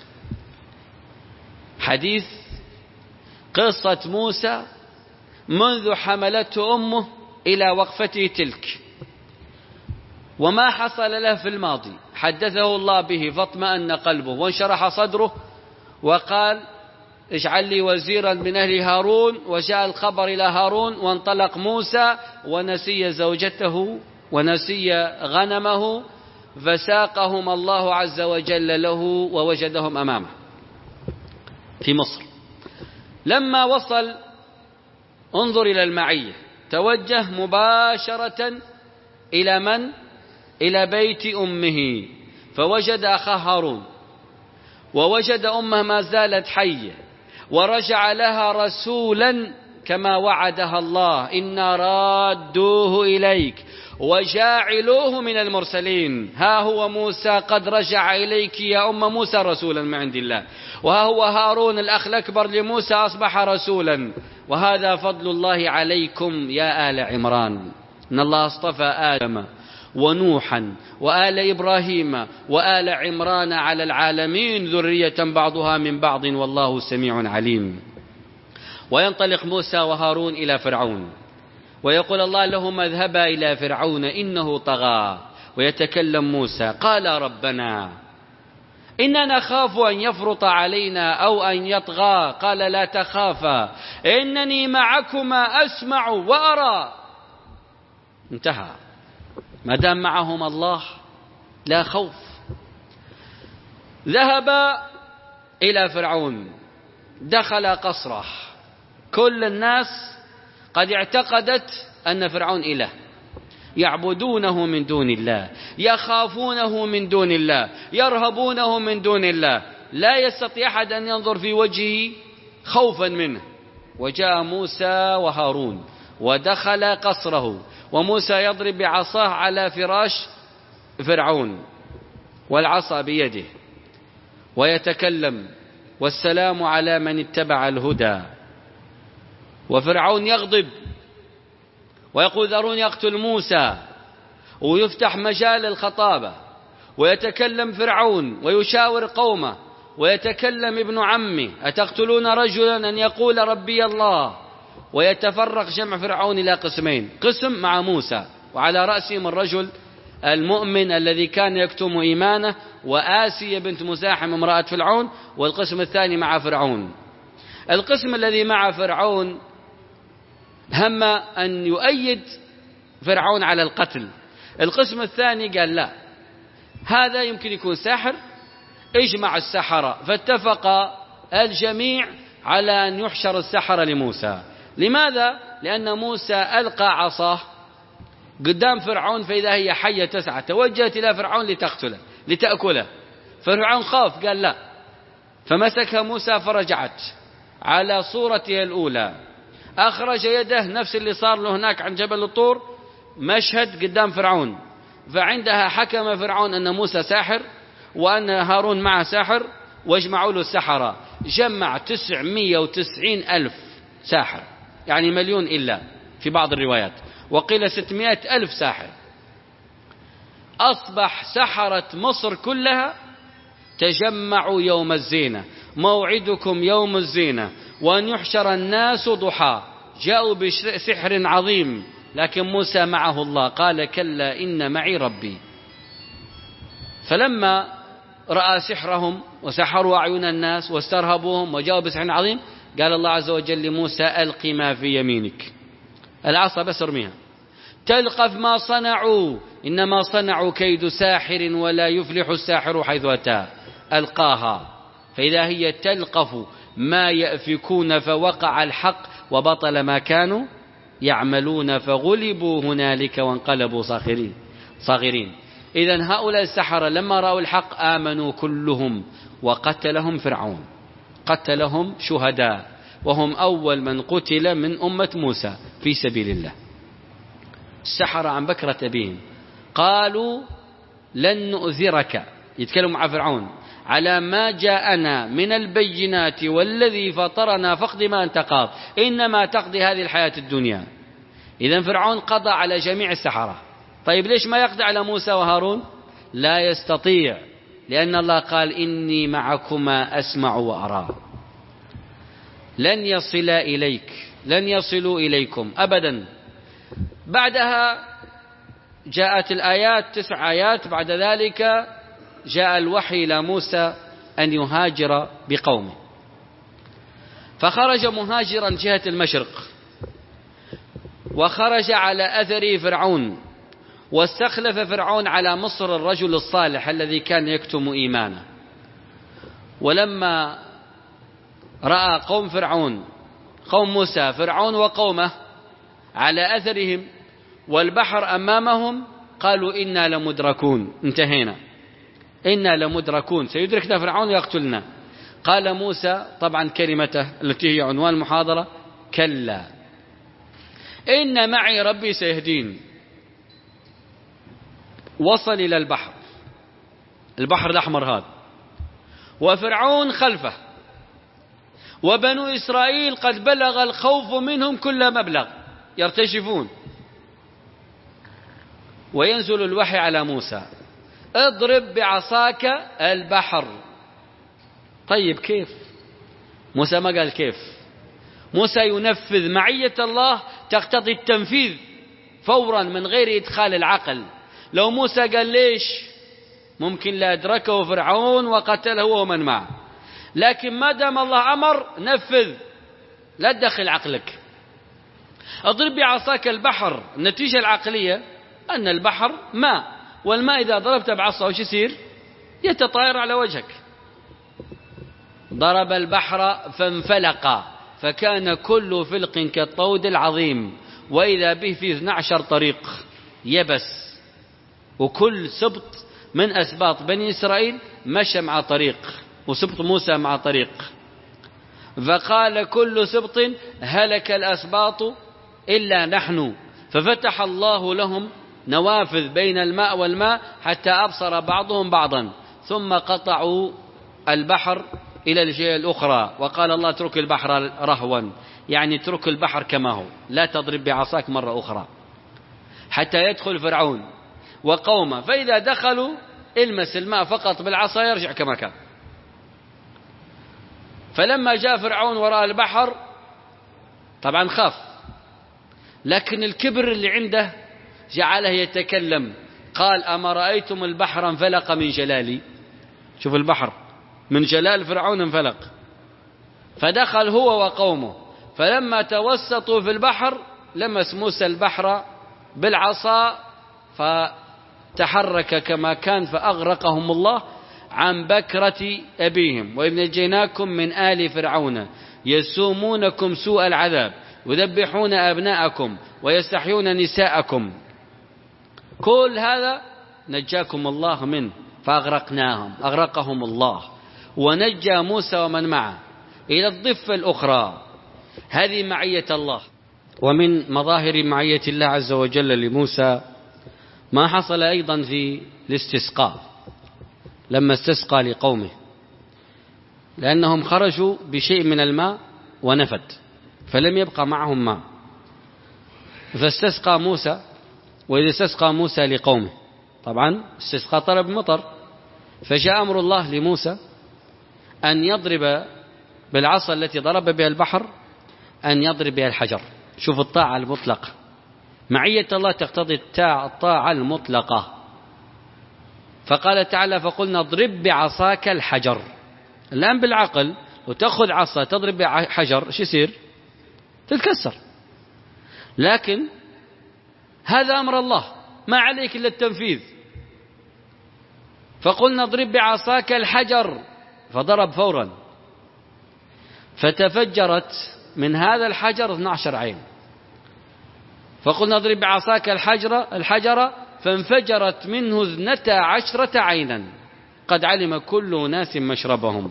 حديث قصة موسى منذ حملته أمه إلى وقفته تلك، وما حصل له في الماضي. حدثه الله به فاطمأن قلبه وانشرح صدره وقال اجعل لي وزيرا من أهل هارون، وجاء الخبر إلى هارون وانطلق موسى ونسي زوجته ونسي غنمه، فساقهم الله عز وجل له ووجدهم أمامه في مصر. لما وصل انظر إلى المعية، توجه مباشرة إلى من؟ إلى بيت أمه، فوجد أخاه هارون ووجد أمه ما زالت حية، ورجع لها رسولا كما وعدها الله إنا رادوه إليك وجاعلوه من المرسلين. ها هو موسى قد رجع إليك يا أم موسى رسولا من عند الله، وها هو هارون الأخ الأكبر لموسى أصبح رسولا. وهذا فضل الله عليكم يا آل عمران، إن الله اصطفى آدم ونوحا وآل إبراهيم وآل عمران على العالمين ذرية بعضها من بعض والله سميع عليم. وينطلق موسى وهارون إلى فرعون ويقول الله لهما اذهبا إلى فرعون إنه طغى. ويتكلم موسى قال ربنا إننا نخاف أن يفرط علينا أو أن يطغى. قال لا تخافا إنني معكما أسمع وأرى. انتهى، ما دام معهم الله لا خوف. ذهب إلى فرعون، دخل قصره، كل الناس قد اعتقدت أن فرعون إله، يعبدونه من دون الله، يخافونه من دون الله، يرهبونه من دون الله، لا يستطيع أحد أن ينظر في وجهه خوفا منه. وجاء موسى وهارون ودخل قصره، وموسى يضرب بعصاه على فراش فرعون والعصا بيده ويتكلم والسلام على من اتبع الهدى. وفرعون يغضب ويقول ذرون يقتل موسى، ويفتح مجال الخطابة، ويتكلم فرعون ويشاور قومه، ويتكلم ابن عمه أتقتلون رجلا أن يقول ربي الله. ويتفرق جمع فرعون إلى قسمين، قسم مع موسى وعلى رأسهم الرجل المؤمن الذي كان يكتم إيمانه وآسية بنت مزاحم امرأة فرعون، والقسم الثاني مع فرعون. القسم الذي مع فرعون هم أن يؤيد فرعون على القتل، القسم الثاني قال لا، هذا يمكن يكون ساحر، اجمع السحرة. فاتفق الجميع على أن يحشر السحرة لموسى. لماذا؟ لأن موسى ألقى عصاه قدام فرعون فإذا هي حية تسعى، توجهت إلى فرعون لتقتله لتأكله، فرعون خاف قال لا، فمسكها موسى فرجعت على صورتها الأولى، أخرج يده نفس اللي صار له هناك عن جبل الطور، مشهد قدام فرعون. فعندها حكم فرعون أن موسى ساحر وأن هارون معه ساحر، واجمعوا له السحرة. جمع تسعمائة وتسعين ألف ساحر، يعني مليون إلا في بعض الروايات، وقيل ستمائة ألف ساحر. أصبح سحرة مصر كلها تجمعوا يوم الزينة، موعدكم يوم الزينة وأن يحشر الناس ضحى. جاءوا بسحر عظيم، لكن موسى معه الله، قال كلا إن معي ربي فلما رأى سحرهم وسحروا أعين الناس واسترهبوهم وجاءوا بسحر عظيم، قال الله عز وجل لموسى: ألق ما في يمينك، العصا بس ارميها، تلقف ما صنعوا إنما صنعوا كيد ساحر ولا يفلح الساحر حيث أتى. ألقاها فإذا هي تلقف ما يأفكون، فوقع الحق وبطل ما كانوا يعملون، فغلبوا هنالك وانقلبوا صاغرين صاغرين. إذن هؤلاء السحرة لما رأوا الحق آمنوا كلهم، وقتلهم فرعون، قتلهم شهداء، وهم أول من قتل من أمة موسى في سبيل الله. السحرة عن بكرة أبيهم قالوا: لن نؤذرك، يتكلم مع فرعون، على ما جاءنا من البينات والذي فطرنا فاقض ما أنت قاض، إنما تقضي هذه الحياة الدنيا. إذن فرعون قضى على جميع السحرة. طيب ليش ما يقضي على موسى وهارون؟ لا يستطيع، لأن الله قال: إني معكما أسمع وأرى. لن يصل إليك، لن يصلوا إليكم أبدا. بعدها جاءت الآيات، تسع آيات. بعد ذلك جاء الوحي إلى موسى أن يهاجر بقومه، فخرج مهاجرا جهة المشرق، وخرج على أثر فرعون، واستخلف فرعون على مصر الرجل الصالح الذي كان يكتم إيمانه. ولما رأى قوم فرعون، قوم موسى، فرعون وقومه على أثرهم والبحر أمامهم، قالوا: إنا لمدركون، انتهينا، إنا لمدركون، سيدركنا فرعون ويقتلنا. قال موسى طبعا كلمته التي هي عنوان المحاضرة: كلا إن معي ربي سيهدين. وصل إلى البحر، البحر الأحمر هذا، وفرعون خلفه، وبنو إسرائيل قد بلغ الخوف منهم كل مبلغ، يرتجفون. وينزل الوحي على موسى: اضرب بعصاك البحر. طيب كيف؟ موسى ما قال كيف، موسى ينفذ. معية الله تقتضي التنفيذ فورا من غير إدخال العقل. لو موسى قال ليش، ممكن لا أدركه فرعون وقتله ومن معه، لكن ما دام الله أمر نفذ، لا تدخل عقلك. اضرب بعصاك البحر، النتيجة العقلية أن البحر ماء، والماء إذا ضربت بعصا وش يصير؟ يتطاير على وجهك. ضرب البحر فانفلق فكان كل فلق كالطود العظيم، وإذا به في اثني عشر طريق يبس، وكل سبط من أسباط بني إسرائيل مشى مع طريق، وسبط موسى مع طريق. فقال كل سبط: هلك الأسباط إلا نحن. ففتح الله لهم نوافذ بين الماء والماء حتى أبصر بعضهم بعضا، ثم قطعوا البحر إلى الجهة الأخرى. وقال الله: اترك البحر رهوا، يعني اترك البحر كما هو، لا تضرب بعصاك مرة أخرى حتى يدخل فرعون وقومه. فإذا دخلوا المس الماء فقط بالعصا يرجع كما كان. فلما جاء فرعون وراء البحر طبعا خاف، لكن الكبر اللي عنده جعله يتكلم. قال: أما رأيتم البحر انفلق من جلالي؟ شوف البحر من جلال فرعون انفلق. فدخل هو وقومه، فلما توسطوا في البحر لمس موسى البحر بالعصا فتحرك كما كان، فأغرقهم الله عن بكرة أبيهم. وإذ نجيناكم من آل فرعون يسومونكم سوء العذاب يذبحون أبناءكم ويستحيون نساءكم، كل هذا نجاكم الله منه، فأغرقناهم، أغرقهم الله ونجى موسى ومن معه إلى الضفة الأخرى. هذه معية الله. ومن مظاهر معية الله عز وجل لموسى ما حصل أيضا في الاستسقاء، لما استسقى لقومه، لأنهم خرجوا بشيء من الماء ونفد، فلم يبقى معهم ماء، فاستسقى موسى. وإذا استسقى موسى لقومه، طبعا استسقى طلب مطر، فجاء أمر الله لموسى أن يضرب بالعصا التي ضرب بها البحر، أن يضرب بها الحجر. شوف الطاعة المطلقة، معية الله تقتضي الطاعة المطلقة. فقال تعالى فقلنا اضرب بعصاك الحجر. الآن بالعقل وتأخذ عصا تضرب بحجر ايش يصير؟ تتكسر. لكن هذا أمر الله ما عليك إلا التنفيذ. فقلنا اضرب بعصاك الحجر فضرب فورا فتفجرت من هذا الحجر اثنتا عشرة عين. فقلنا اضرب بعصاك الحجر الحجر فانفجرت منه اثنتا عشرة عينا قد علم كل ناس مشربهم.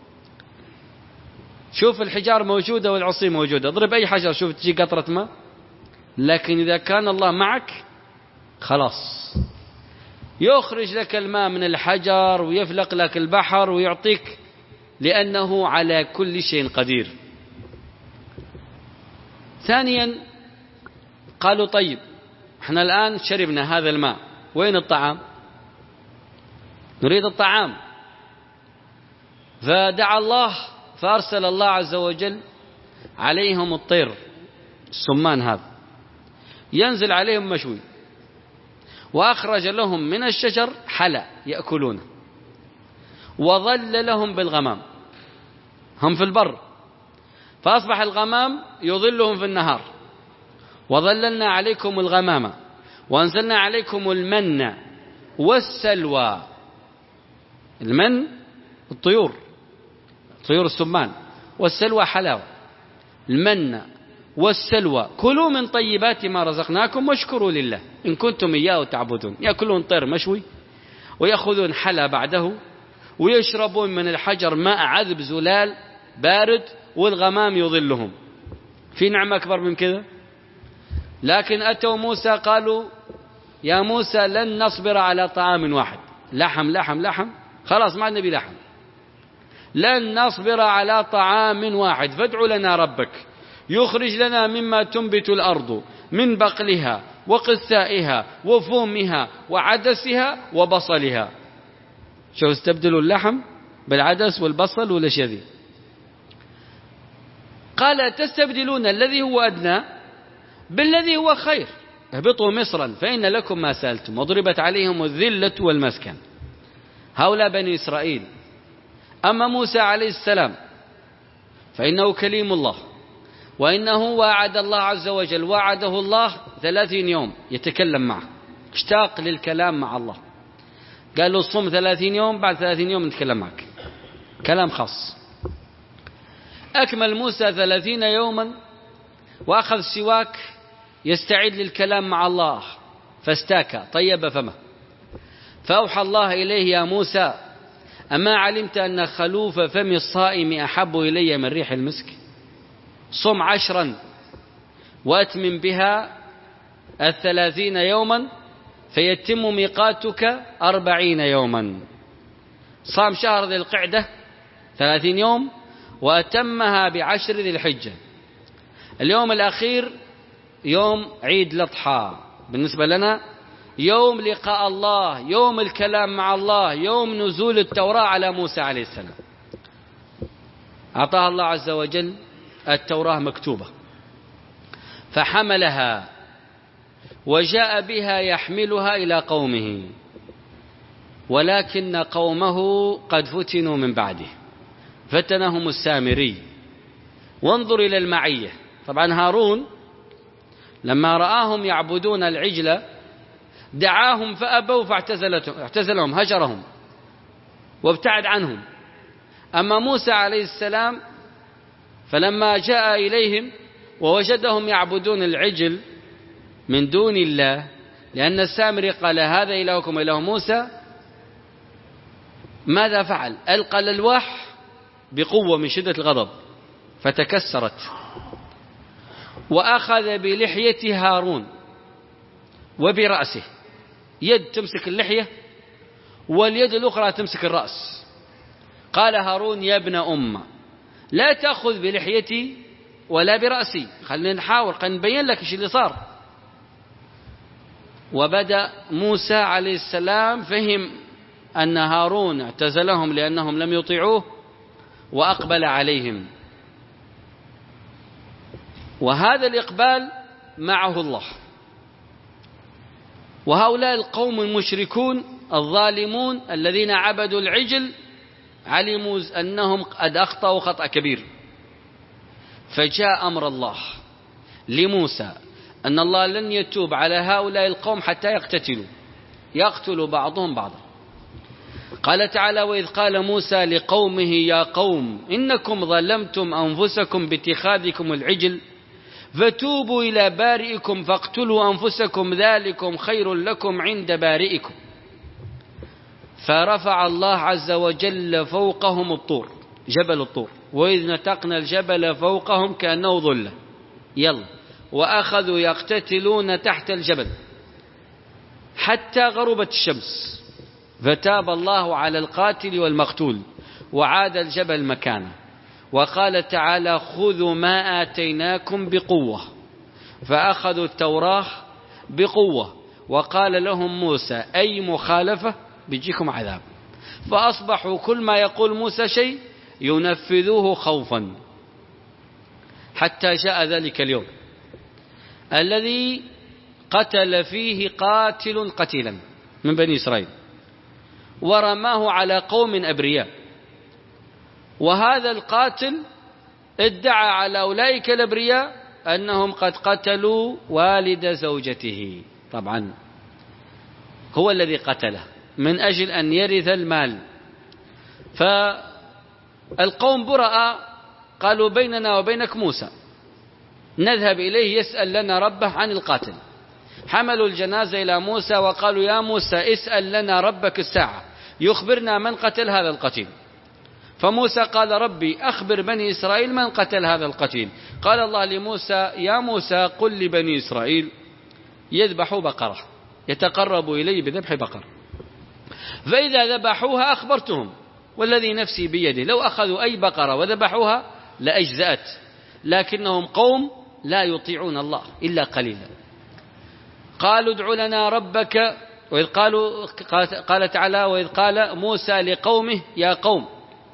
شوف الحجار موجودة والعصي موجودة، اضرب أي حجر شوف تجي قطرة ماء. لكن إذا كان الله معك خلاص يخرج لك الماء من الحجر ويفلق لك البحر ويعطيك، لأنه على كل شيء قدير. ثانيا قالوا طيب احنا الآن شربنا هذا الماء، وين الطعام؟ نريد الطعام. فدعا الله فأرسل الله عز وجل عليهم الطير السمان هذا ينزل عليهم مشوي، وأخرج لهم من الشجر حلا يأكلونه، وظل لهم بالغمام. هم في البر فأصبح الغمام يظلهم في النهار. وظللنا عليكم الغمام وأنزلنا عليكم المن والسلوى. المن الطيور طيور السمان، والسلوى حلاوة. المن والسلوى كلوا من طيبات ما رزقناكم واشكروا لله إن كنتم إياه تعبدون. يأكلون طير مشوي ويأخذون حلا بعده ويشربون من الحجر ماء عذب زلال بارد والغمام يظلهم. في نعمة أكبر من كذا؟ لكن أتوا موسى قالوا يا موسى لن نصبر على طعام واحد، لحم لحم لحم خلاص ما نبي لحم، لن نصبر على طعام واحد فادع لنا ربك يخرج لنا مما تنبت الأرض من بقلها وقثائها وفومها وعدسها وبصلها. شو استبدلوا اللحم بالعدس والبصل ولا شذي؟ قال تستبدلون الذي هو أدنى بالذي هو خير اهبطوا مصرا فإن لكم ما سألتم وضربت عليهم الذلة والمسكن. هؤلاء بني إسرائيل. أما موسى عليه السلام فإنه كليم الله، وإنه وعد الله عز وجل وعده الله ثلاثين يوم يتكلم معه، اشتاق للكلام مع الله. قال له صم ثلاثين يوم، بعد ثلاثين يوم نتكلم معك كلام خاص. أكمل موسى ثلاثين يوما وأخذ سواك يستعد للكلام مع الله فاستاك طيب فمه. فأوحى الله إليه يا موسى أما علمت أن خلوف فم الصائم أحب إلي من ريح المسك؟ صم عشرا وأتمم بها الثلاثين يوما فيتم ميقاتك أربعين يوما. صام شهر ذي القعدة ثلاثين يوم وأتمها بعشر ذي الحجة. اليوم الأخير يوم عيد الأضحى بالنسبة لنا، يوم لقاء الله، يوم الكلام مع الله، يوم نزول التوراة على موسى عليه السلام. أعطاها الله عز وجل التوراة مكتوبة فحملها وجاء بها يحملها إلى قومه، ولكن قومه قد فتنوا من بعده فتنهم السامري. وانظر إلى المعية. طبعا هارون لما رآهم يعبدون العجل دعاهم فأبوا فاعتزلهم هجرهم وابتعد عنهم. أما موسى عليه السلام فلما جاء إليهم ووجدهم يعبدون العجل من دون الله، لأن السامري قال هذا إلهكم إله موسى، ماذا فعل؟ ألقى الألواح بقوة من شدة الغضب فتكسرت، وأخذ بلحية هارون وبرأسه، يد تمسك اللحية واليد الأخرى تمسك الرأس. قال هارون يا ابن أم لا تأخذ بلحيتي ولا برأسي، خلينا نحاول خلينا نبين لك ايش اللي صار. وبدأ موسى عليه السلام فهم أن هارون اعتزلهم لأنهم لم يطيعوه وأقبل عليهم، وهذا الإقبال معه الله. وهؤلاء القوم المشركون الظالمون الذين عبدوا العجل علموا أنهم قد أخطأوا خطأ كبير، فجاء أمر الله لموسى أن الله لن يتوب على هؤلاء القوم حتى يقتتلوا، يقتل بعضهم بعضا. قال تعالى: وإذ قال موسى لقومه يا قوم إنكم ظلمتم أنفسكم باتخاذكم العجل فتوبوا إلى بارئكم فاقتلوا أنفسكم ذلكم خير لكم عند بارئكم. فرفع الله عز وجل فوقهم الطور، جبل الطور، وإذ نتقنا الجبل فوقهم كأنه ظلة، يلا، وأخذوا يقتتلون تحت الجبل حتى غربت الشمس، فتاب الله على القاتل والمقتول وعاد الجبل مكانه. وقال تعالى: خذوا ما آتيناكم بقوة، فأخذوا التوراة بقوة. وقال لهم موسى: أي مخالفة بيجيكم عذاب. فأصبحوا كل ما يقول موسى شيء ينفذوه خوفا، حتى جاء ذلك اليوم الذي قتل فيه قاتل قتيلا من بني إسرائيل ورماه على قوم أبرياء، وهذا القاتل ادعى على أولئك الأبرياء أنهم قد قتلوا والد زوجته. طبعا هو الذي قتله من أجل أن يرث المال. فالقوم برأ، قالوا: بيننا وبينك موسى، نذهب إليه يسأل لنا ربه عن القاتل. حملوا الجنازة إلى موسى وقالوا: يا موسى اسأل لنا ربك الساعة يخبرنا من قتل هذا القتيل. فموسى قال: ربي أخبر بني إسرائيل من قتل هذا القتيل. قال الله لموسى: يا موسى قل لبني إسرائيل يذبحوا بقرة يتقربوا إلي بذبح بقرة، فإذا ذبحوها أخبرتهم والذي نفسي بيده لو أخذوا أي بقرة وذبحوها لأجزأت، لكنهم قوم لا يطيعون الله إلا قليلا. قالوا: ادع لنا ربك. وإذ قالوا، قال تعالى: وإذ قال موسى لقومه يا قوم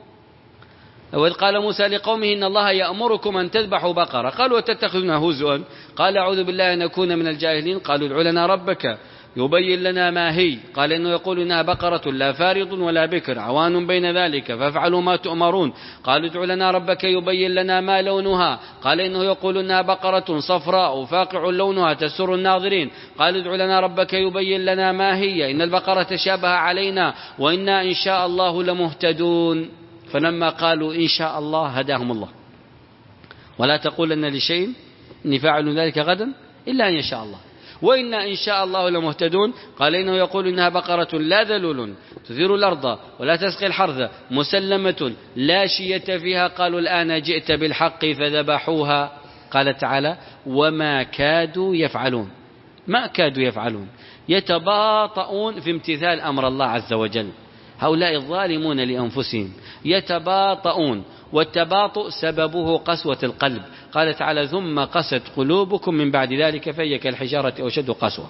وإذ قال موسى لقومه إن الله يأمركم أن تذبحوا بقرة. قالوا: وتتخذنا هزوا؟ قال: أعوذ بالله أن أكون من الجاهلين. قالوا: ادع لنا ربك يبين لنا ما هي. قال: إنه يقول إنها بقرة لا فارض ولا بكر عوان بين ذلك فافعلوا ما تؤمرون. قالوا: ادع لنا ربك يبين لنا ما لونها. قال: إنه يقول إنها بقرة صفراء فاقع لونها تسر الناظرين. قالوا: ادع لنا ربك يبين لنا ما هي إن البقرة تشابه علينا وإنا إن شاء الله لمهتدون. فلما قالوا إن شاء الله هداهم الله. ولا تقولن لشيء إني فاعل ذلك غدا إلا أن يشاء الله وإنا إن شاء الله لمهتدون. قال: إنه يقول إنها بقرة لا ذلول تثير الأرض ولا تسقي الحرث مسلمة لا شية فيها. قالوا: الآن جئت بالحق فذبحوها. قال تعالى: وما كادوا يفعلون. ما كادوا يفعلون، يتباطؤون في امتثال أمر الله عز وجل. هؤلاء الظالمون لأنفسهم يتباطؤون، والتباطؤ سببه قسوة القلب. قال تعالى: ثم قست قلوبكم من بعد ذلك فهي كالحجارة أو أشد قسوة.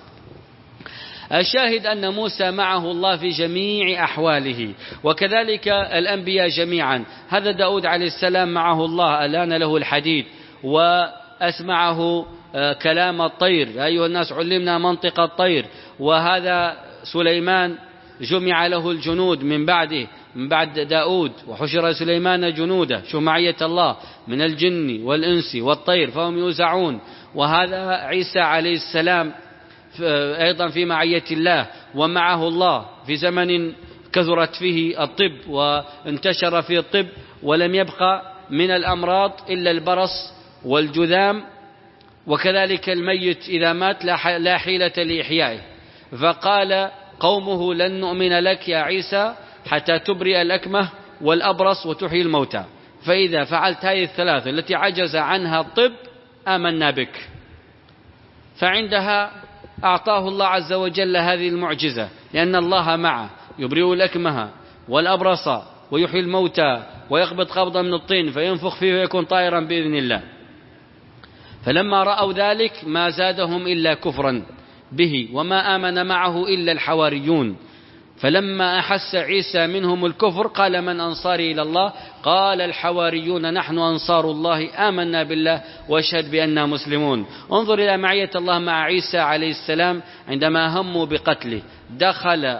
الشاهد أن موسى معه الله في جميع أحواله، وكذلك الأنبياء جميعا. هذا داود عليه السلام معه الله ألان له الحديد وأسمعه كلام الطير، يا أيها الناس علمنا منطق الطير. وهذا سليمان جمع له الجنود من بعده من بعد داود، وحشر سليمان جنوده، شو معية الله من الجن والإنس والطير فهم يوزعون. وهذا عيسى عليه السلام أيضا في معية الله ومعه الله في زمن كثرت فيه الطب وانتشر فيه الطب، ولم يبقى من الأمراض إلا البرص والجذام، وكذلك الميت إذا مات لا حيلة لإحيائه. فقال قومه: لن نؤمن لك يا عيسى حتى تبرئ الأكمه والأبرص وتحيي الموتى، فإذا فعلت هذه الثلاثة التي عجز عنها الطب آمنا بك. فعندها أعطاه الله عز وجل هذه المعجزة، لأن الله معه يبرئ الأكمه والأبرص ويحيي الموتى ويقبض قبضا من الطين فينفخ فيه ويكون طائرا بإذن الله. فلما رأوا ذلك ما زادهم إلا كفرا به، وما آمن معه إلا الحواريون. فلما أحس عيسى منهم الكفر قال: من أنصاري إلى الله؟ قال الحواريون: نحن أنصار الله آمنا بالله واشهد بأننا مسلمون. انظر إلى معية الله مع عيسى عليه السلام عندما هموا بقتله. دخل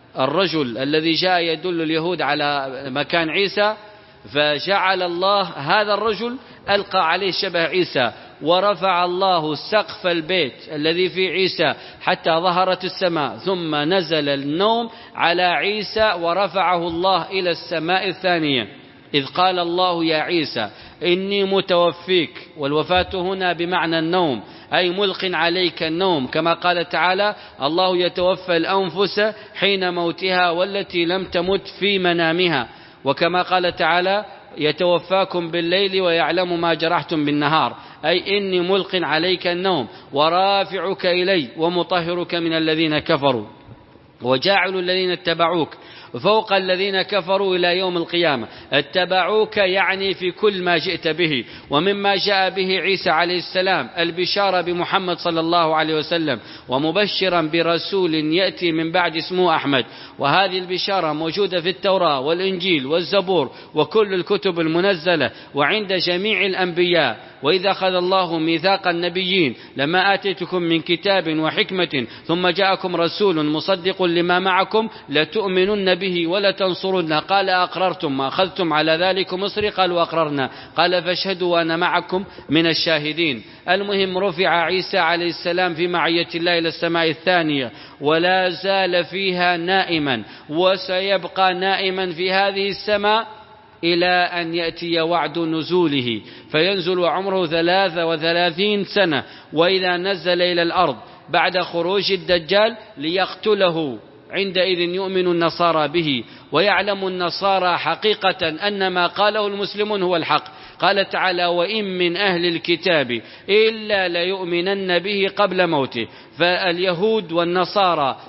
الرجل الذي جاء يدل اليهود على مكان عيسى، فجعل الله هذا الرجل ألقى عليه شبه عيسى، ورفع الله سقف البيت الذي في عيسى حتى ظهرت السماء، ثم نزل النوم على عيسى ورفعه الله إلى السماء الثانية، إذ قال الله يا عيسى إني متوفيك، والوفاة هنا بمعنى النوم، أي ملق عليك النوم، كما قال تعالى الله يتوفى الأنفس حين موتها والتي لم تمت في منامها، وكما قال تعالى يتوفاكم بالليل ويعلم ما جرحتم بالنهار، أي إني ملق عليك النوم ورافعك إلي ومطهرك من الذين كفروا وجاعل الذين اتبعوك فوق الذين كفروا إلى يوم القيامة. اتبعوك يعني في كل ما جئت به، ومما جاء به عيسى عليه السلام البشارة بمحمد صلى الله عليه وسلم، ومبشرا برسول يأتي من بعد اسمه أحمد، وهذه البشارة موجودة في التوراة والإنجيل والزبور وكل الكتب المنزلة وعند جميع الأنبياء. وإذا أخذ الله ميثاق النبيين لما آتيتكم من كتاب وحكمة ثم جاءكم رسول مصدق لما معكم لتؤمنن به ولتنصرن، قال أقررتم ما أخذتم على ذلك مصري؟ قالوا أقررنا، قال فاشهدوا وأنا معكم من الشاهدين. المهم رفع عيسى عليه السلام في معية الله إلى السماء الثانية، ولا زال فيها نائما، وسيبقى نائما في هذه السماء إلى أن يأتي وعد نزوله، فينزل عمره ثلاث وثلاثين سنة، وإذا نزل إلى الأرض بعد خروج الدجال ليقتله، عندئذ يؤمن النصارى به، ويعلم النصارى حقيقة أن ما قاله المسلمون هو الحق. قال تعالى وإن من أهل الكتاب إلا ليؤمنن به قبل موته. فاليهود والنصارى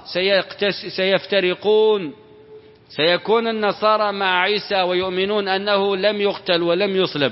سيفترقون، سيكون النصارى مع عيسى ويؤمنون أنه لم يقتل ولم يصلب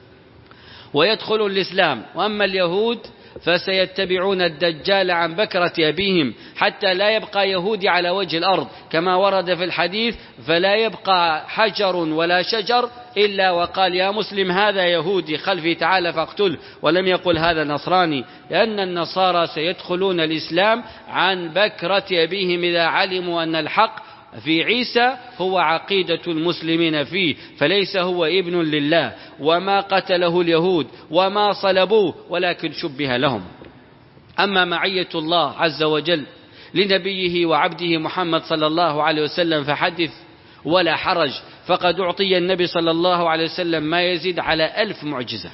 ويدخل الإسلام، وأما اليهود فسيتبعون الدجال عن بكرة أبيهم حتى لا يبقى يهودي على وجه الأرض، كما ورد في الحديث فلا يبقى حجر ولا شجر إلا وقال يا مسلم هذا يهودي خلفي تعالى فاقتله، ولم يقل هذا نصراني، لأن النصارى سيدخلون الإسلام عن بكرة أبيهم إذا علموا أن الحق في عيسى هو عقيدة المسلمين فيه، فليس هو ابن لله، وما قتله اليهود وما صلبوه ولكن شبه لهم. أما معية الله عز وجل لنبيه وعبده محمد صلى الله عليه وسلم فحدث ولا حرج، فقد أعطي النبي صلى الله عليه وسلم ما يزيد على ألف معجزة،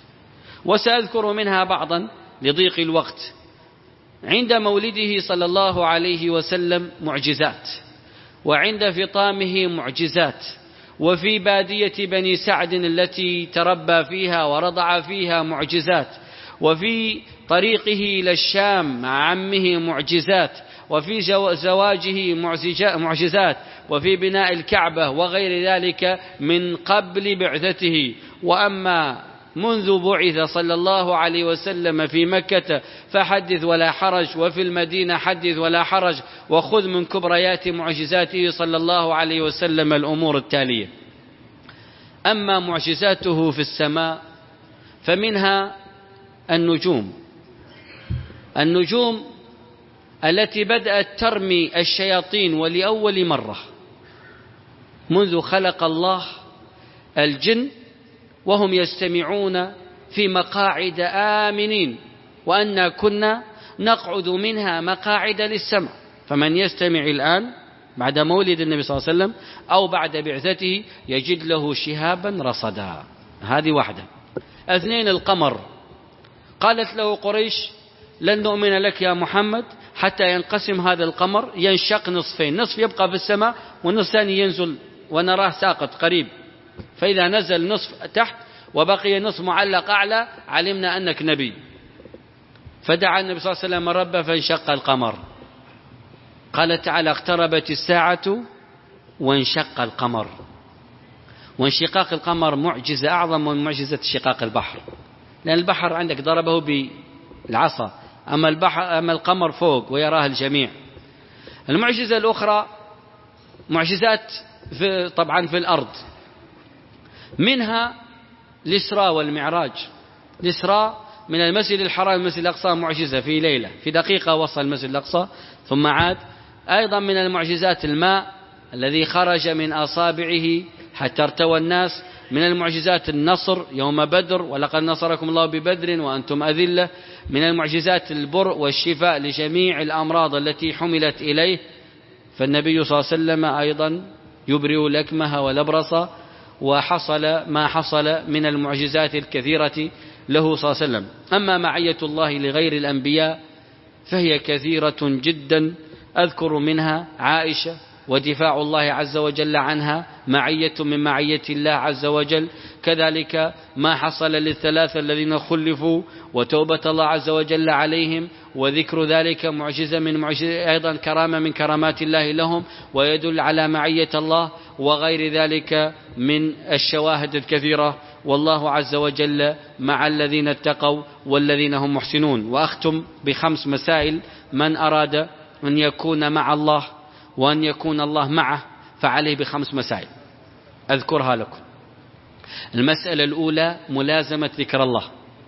وسأذكر منها بعضا لضيق الوقت. عند مولده صلى الله عليه وسلم معجزات، وعند فطامه معجزات، وفي بادية بني سعد التي تربى فيها ورضع فيها معجزات، وفي طريقه إلى الشام مع عمه معجزات، وفي زواجه معجزات، وفي بناء الكعبة وغير ذلك من قبل بعثته. وأما منذ بعث صلى الله عليه وسلم في مكة فحدث ولا حرج، وفي المدينة حدث ولا حرج، وخذ من كبريات معجزاته صلى الله عليه وسلم الأمور التالية. أما معجزاته في السماء فمنها النجوم، النجوم التي بدأت ترمي الشياطين ولأول مرة منذ خلق الله الجن وهم يستمعون في مقاعد آمنين، وأنا كنا نقعد منها مقاعد للسمع، فمن يستمع الآن بعد مولد النبي صلى الله عليه وسلم أو بعد بعثته يجد له شهابا رصدا. هذه واحدة. اثنين القمر، قالت له قريش لن نؤمن لك يا محمد حتى ينقسم هذا القمر، ينشق نصفين، نصف يبقى في السماء والنصف الثاني ينزل ونراه ساقط قريب، فإذا نزل نصف تحت وبقي نصف معلق أعلى علمنا أنك نبي. فدعا النبي صلى الله عليه وسلم ربه فانشق القمر. قال تعالى اقتربت الساعة وانشق القمر. وانشقاق القمر معجزة أعظم من معجزة شقاق البحر، لأن البحر عندك ضربه بالعصا، أما البحر أما القمر فوق ويراه الجميع. المعجزة الأخرى معجزات في طبعا في الأرض، منها الإسراء والمعراج. الإسراء من المسجد الحرام المسجد الأقصى معجزة، في ليلة في دقيقة وصل المسجد الأقصى ثم عاد أيضا من المعجزات الماء الذي خرج من أصابعه حتى ارتوى الناس. من المعجزات النصر يوم بدر، ولقد نصركم الله ببدر وأنتم أذلة. من المعجزات البرء والشفاء لجميع الأمراض التي حملت إليه، فالنبي صلى الله عليه وسلم أيضا يبرئ الأكمه والأبرص، وحصل ما حصل من المعجزات الكثيرة له صلى الله عليه وسلم. أما معية الله لغير الأنبياء فهي كثيرة جدا، أذكر منها عائشة ودفاع الله عز وجل عنها، معية من معية الله عز وجل. كذلك ما حصل للثلاثة الذين خلفوا وتوبة الله عز وجل عليهم، وذكر ذلك معجزة من معجزة، أيضا كرامة من كرامات الله لهم، ويدل على معية الله، وغير ذلك من الشواهد الكثيرة. والله عز وجل مع الذين اتقوا والذين هم محسنون. وأختم بخمس مسائل. من أراد أن يكون مع الله وأن يكون الله معه فعليه بخمس مسائل أذكرها لكم. المسألة الأولى ملازمة ذكر الله،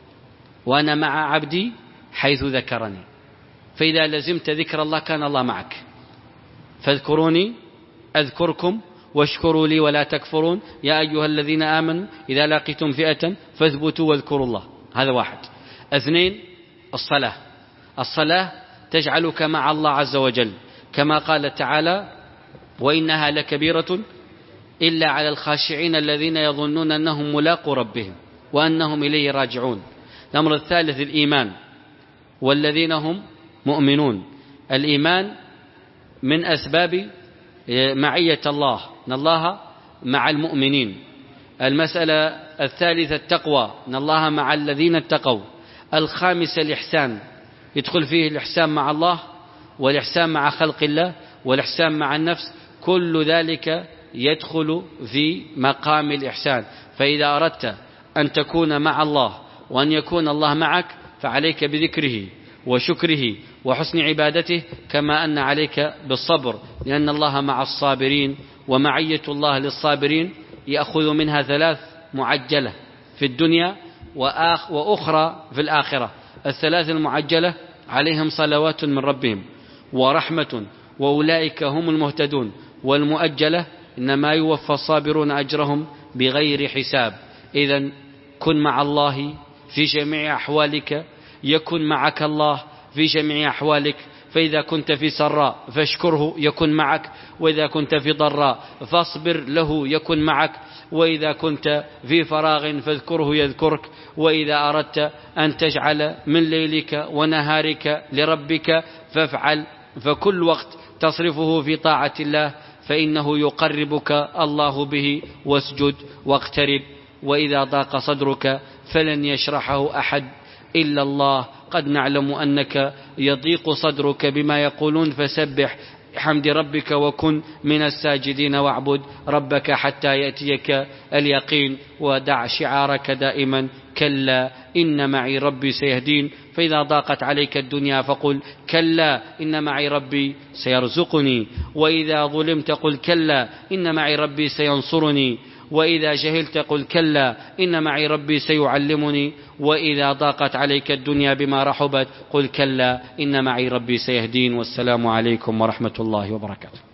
وأنا مع عبدي حيث ذكرني، فإذا لزمت ذكر الله كان الله معك. فاذكروني أذكركم واشكروا لي ولا تكفرون، يا أيها الذين آمنوا إذا لقيتم فئة فاثبتوا واذكروا الله. هذا واحد. اثنين الصلاة. الصلاة تجعلك مع الله عز وجل، كما قال تعالى وإنها لكبيرة إلا على الخاشعين الذين يظنون أنهم ملاقو ربهم وأنهم إليه راجعون. الأمر الثالث الإيمان، والذين هم مؤمنون. الإيمان من أسباب معية الله، أن الله مع المؤمنين. المسألة الثالثة التقوى، أن الله مع الذين اتقوا. الخامسة الإحسان، يدخل فيه الإحسان مع الله والإحسان مع خلق الله والإحسان مع النفس، كل ذلك يدخل في مقام الإحسان. فإذا أردت أن تكون مع الله وأن يكون الله معك فعليك بذكره وشكره وحسن عبادته، كما أن عليك بالصبر، لأن الله مع الصابرين. ومعية الله للصابرين يأخذ منها ثلاث معجلة في الدنيا وأخرى في الآخرة. الثلاث المعجلة عليهم صلوات من ربهم ورحمة وأولئك هم المهتدون، والمؤجلة إنما يوفى الصابرون أجرهم بغير حساب. إذن كن مع الله في جميع أحوالك يكن معك الله في جميع أحوالك. فإذا كنت في سراء فاشكره يكن معك، وإذا كنت في ضراء فاصبر له يكن معك، وإذا كنت في فراغ فاذكره يذكرك. وإذا أردت أن تجعل من ليلك ونهارك لربك فافعل، فكل وقت تصرفه في طاعة الله فإنه يقربك الله به. واسجد واقترب. وإذا ضاق صدرك فلن يشرحه أحد إلا الله. قد نعلم أنك يضيق صدرك بما يقولون، فسبح حمد ربك وكن من الساجدين واعبد ربك حتى يأتيك اليقين. ودع شعارك دائما كلا إن معي ربي سيهدين. فإذا ضاقت عليك الدنيا فقل كلا إن معي ربي سيرزقني. وإذا ظلمت قل كلا إن معي ربي سينصرني. وإذا جهلت قل كلا إن معي ربي سيعلمني. وإذا ضاقت عليك الدنيا بما رحبت قل كلا إن معي ربي سيهدين. والسلام عليكم ورحمة الله وبركاته.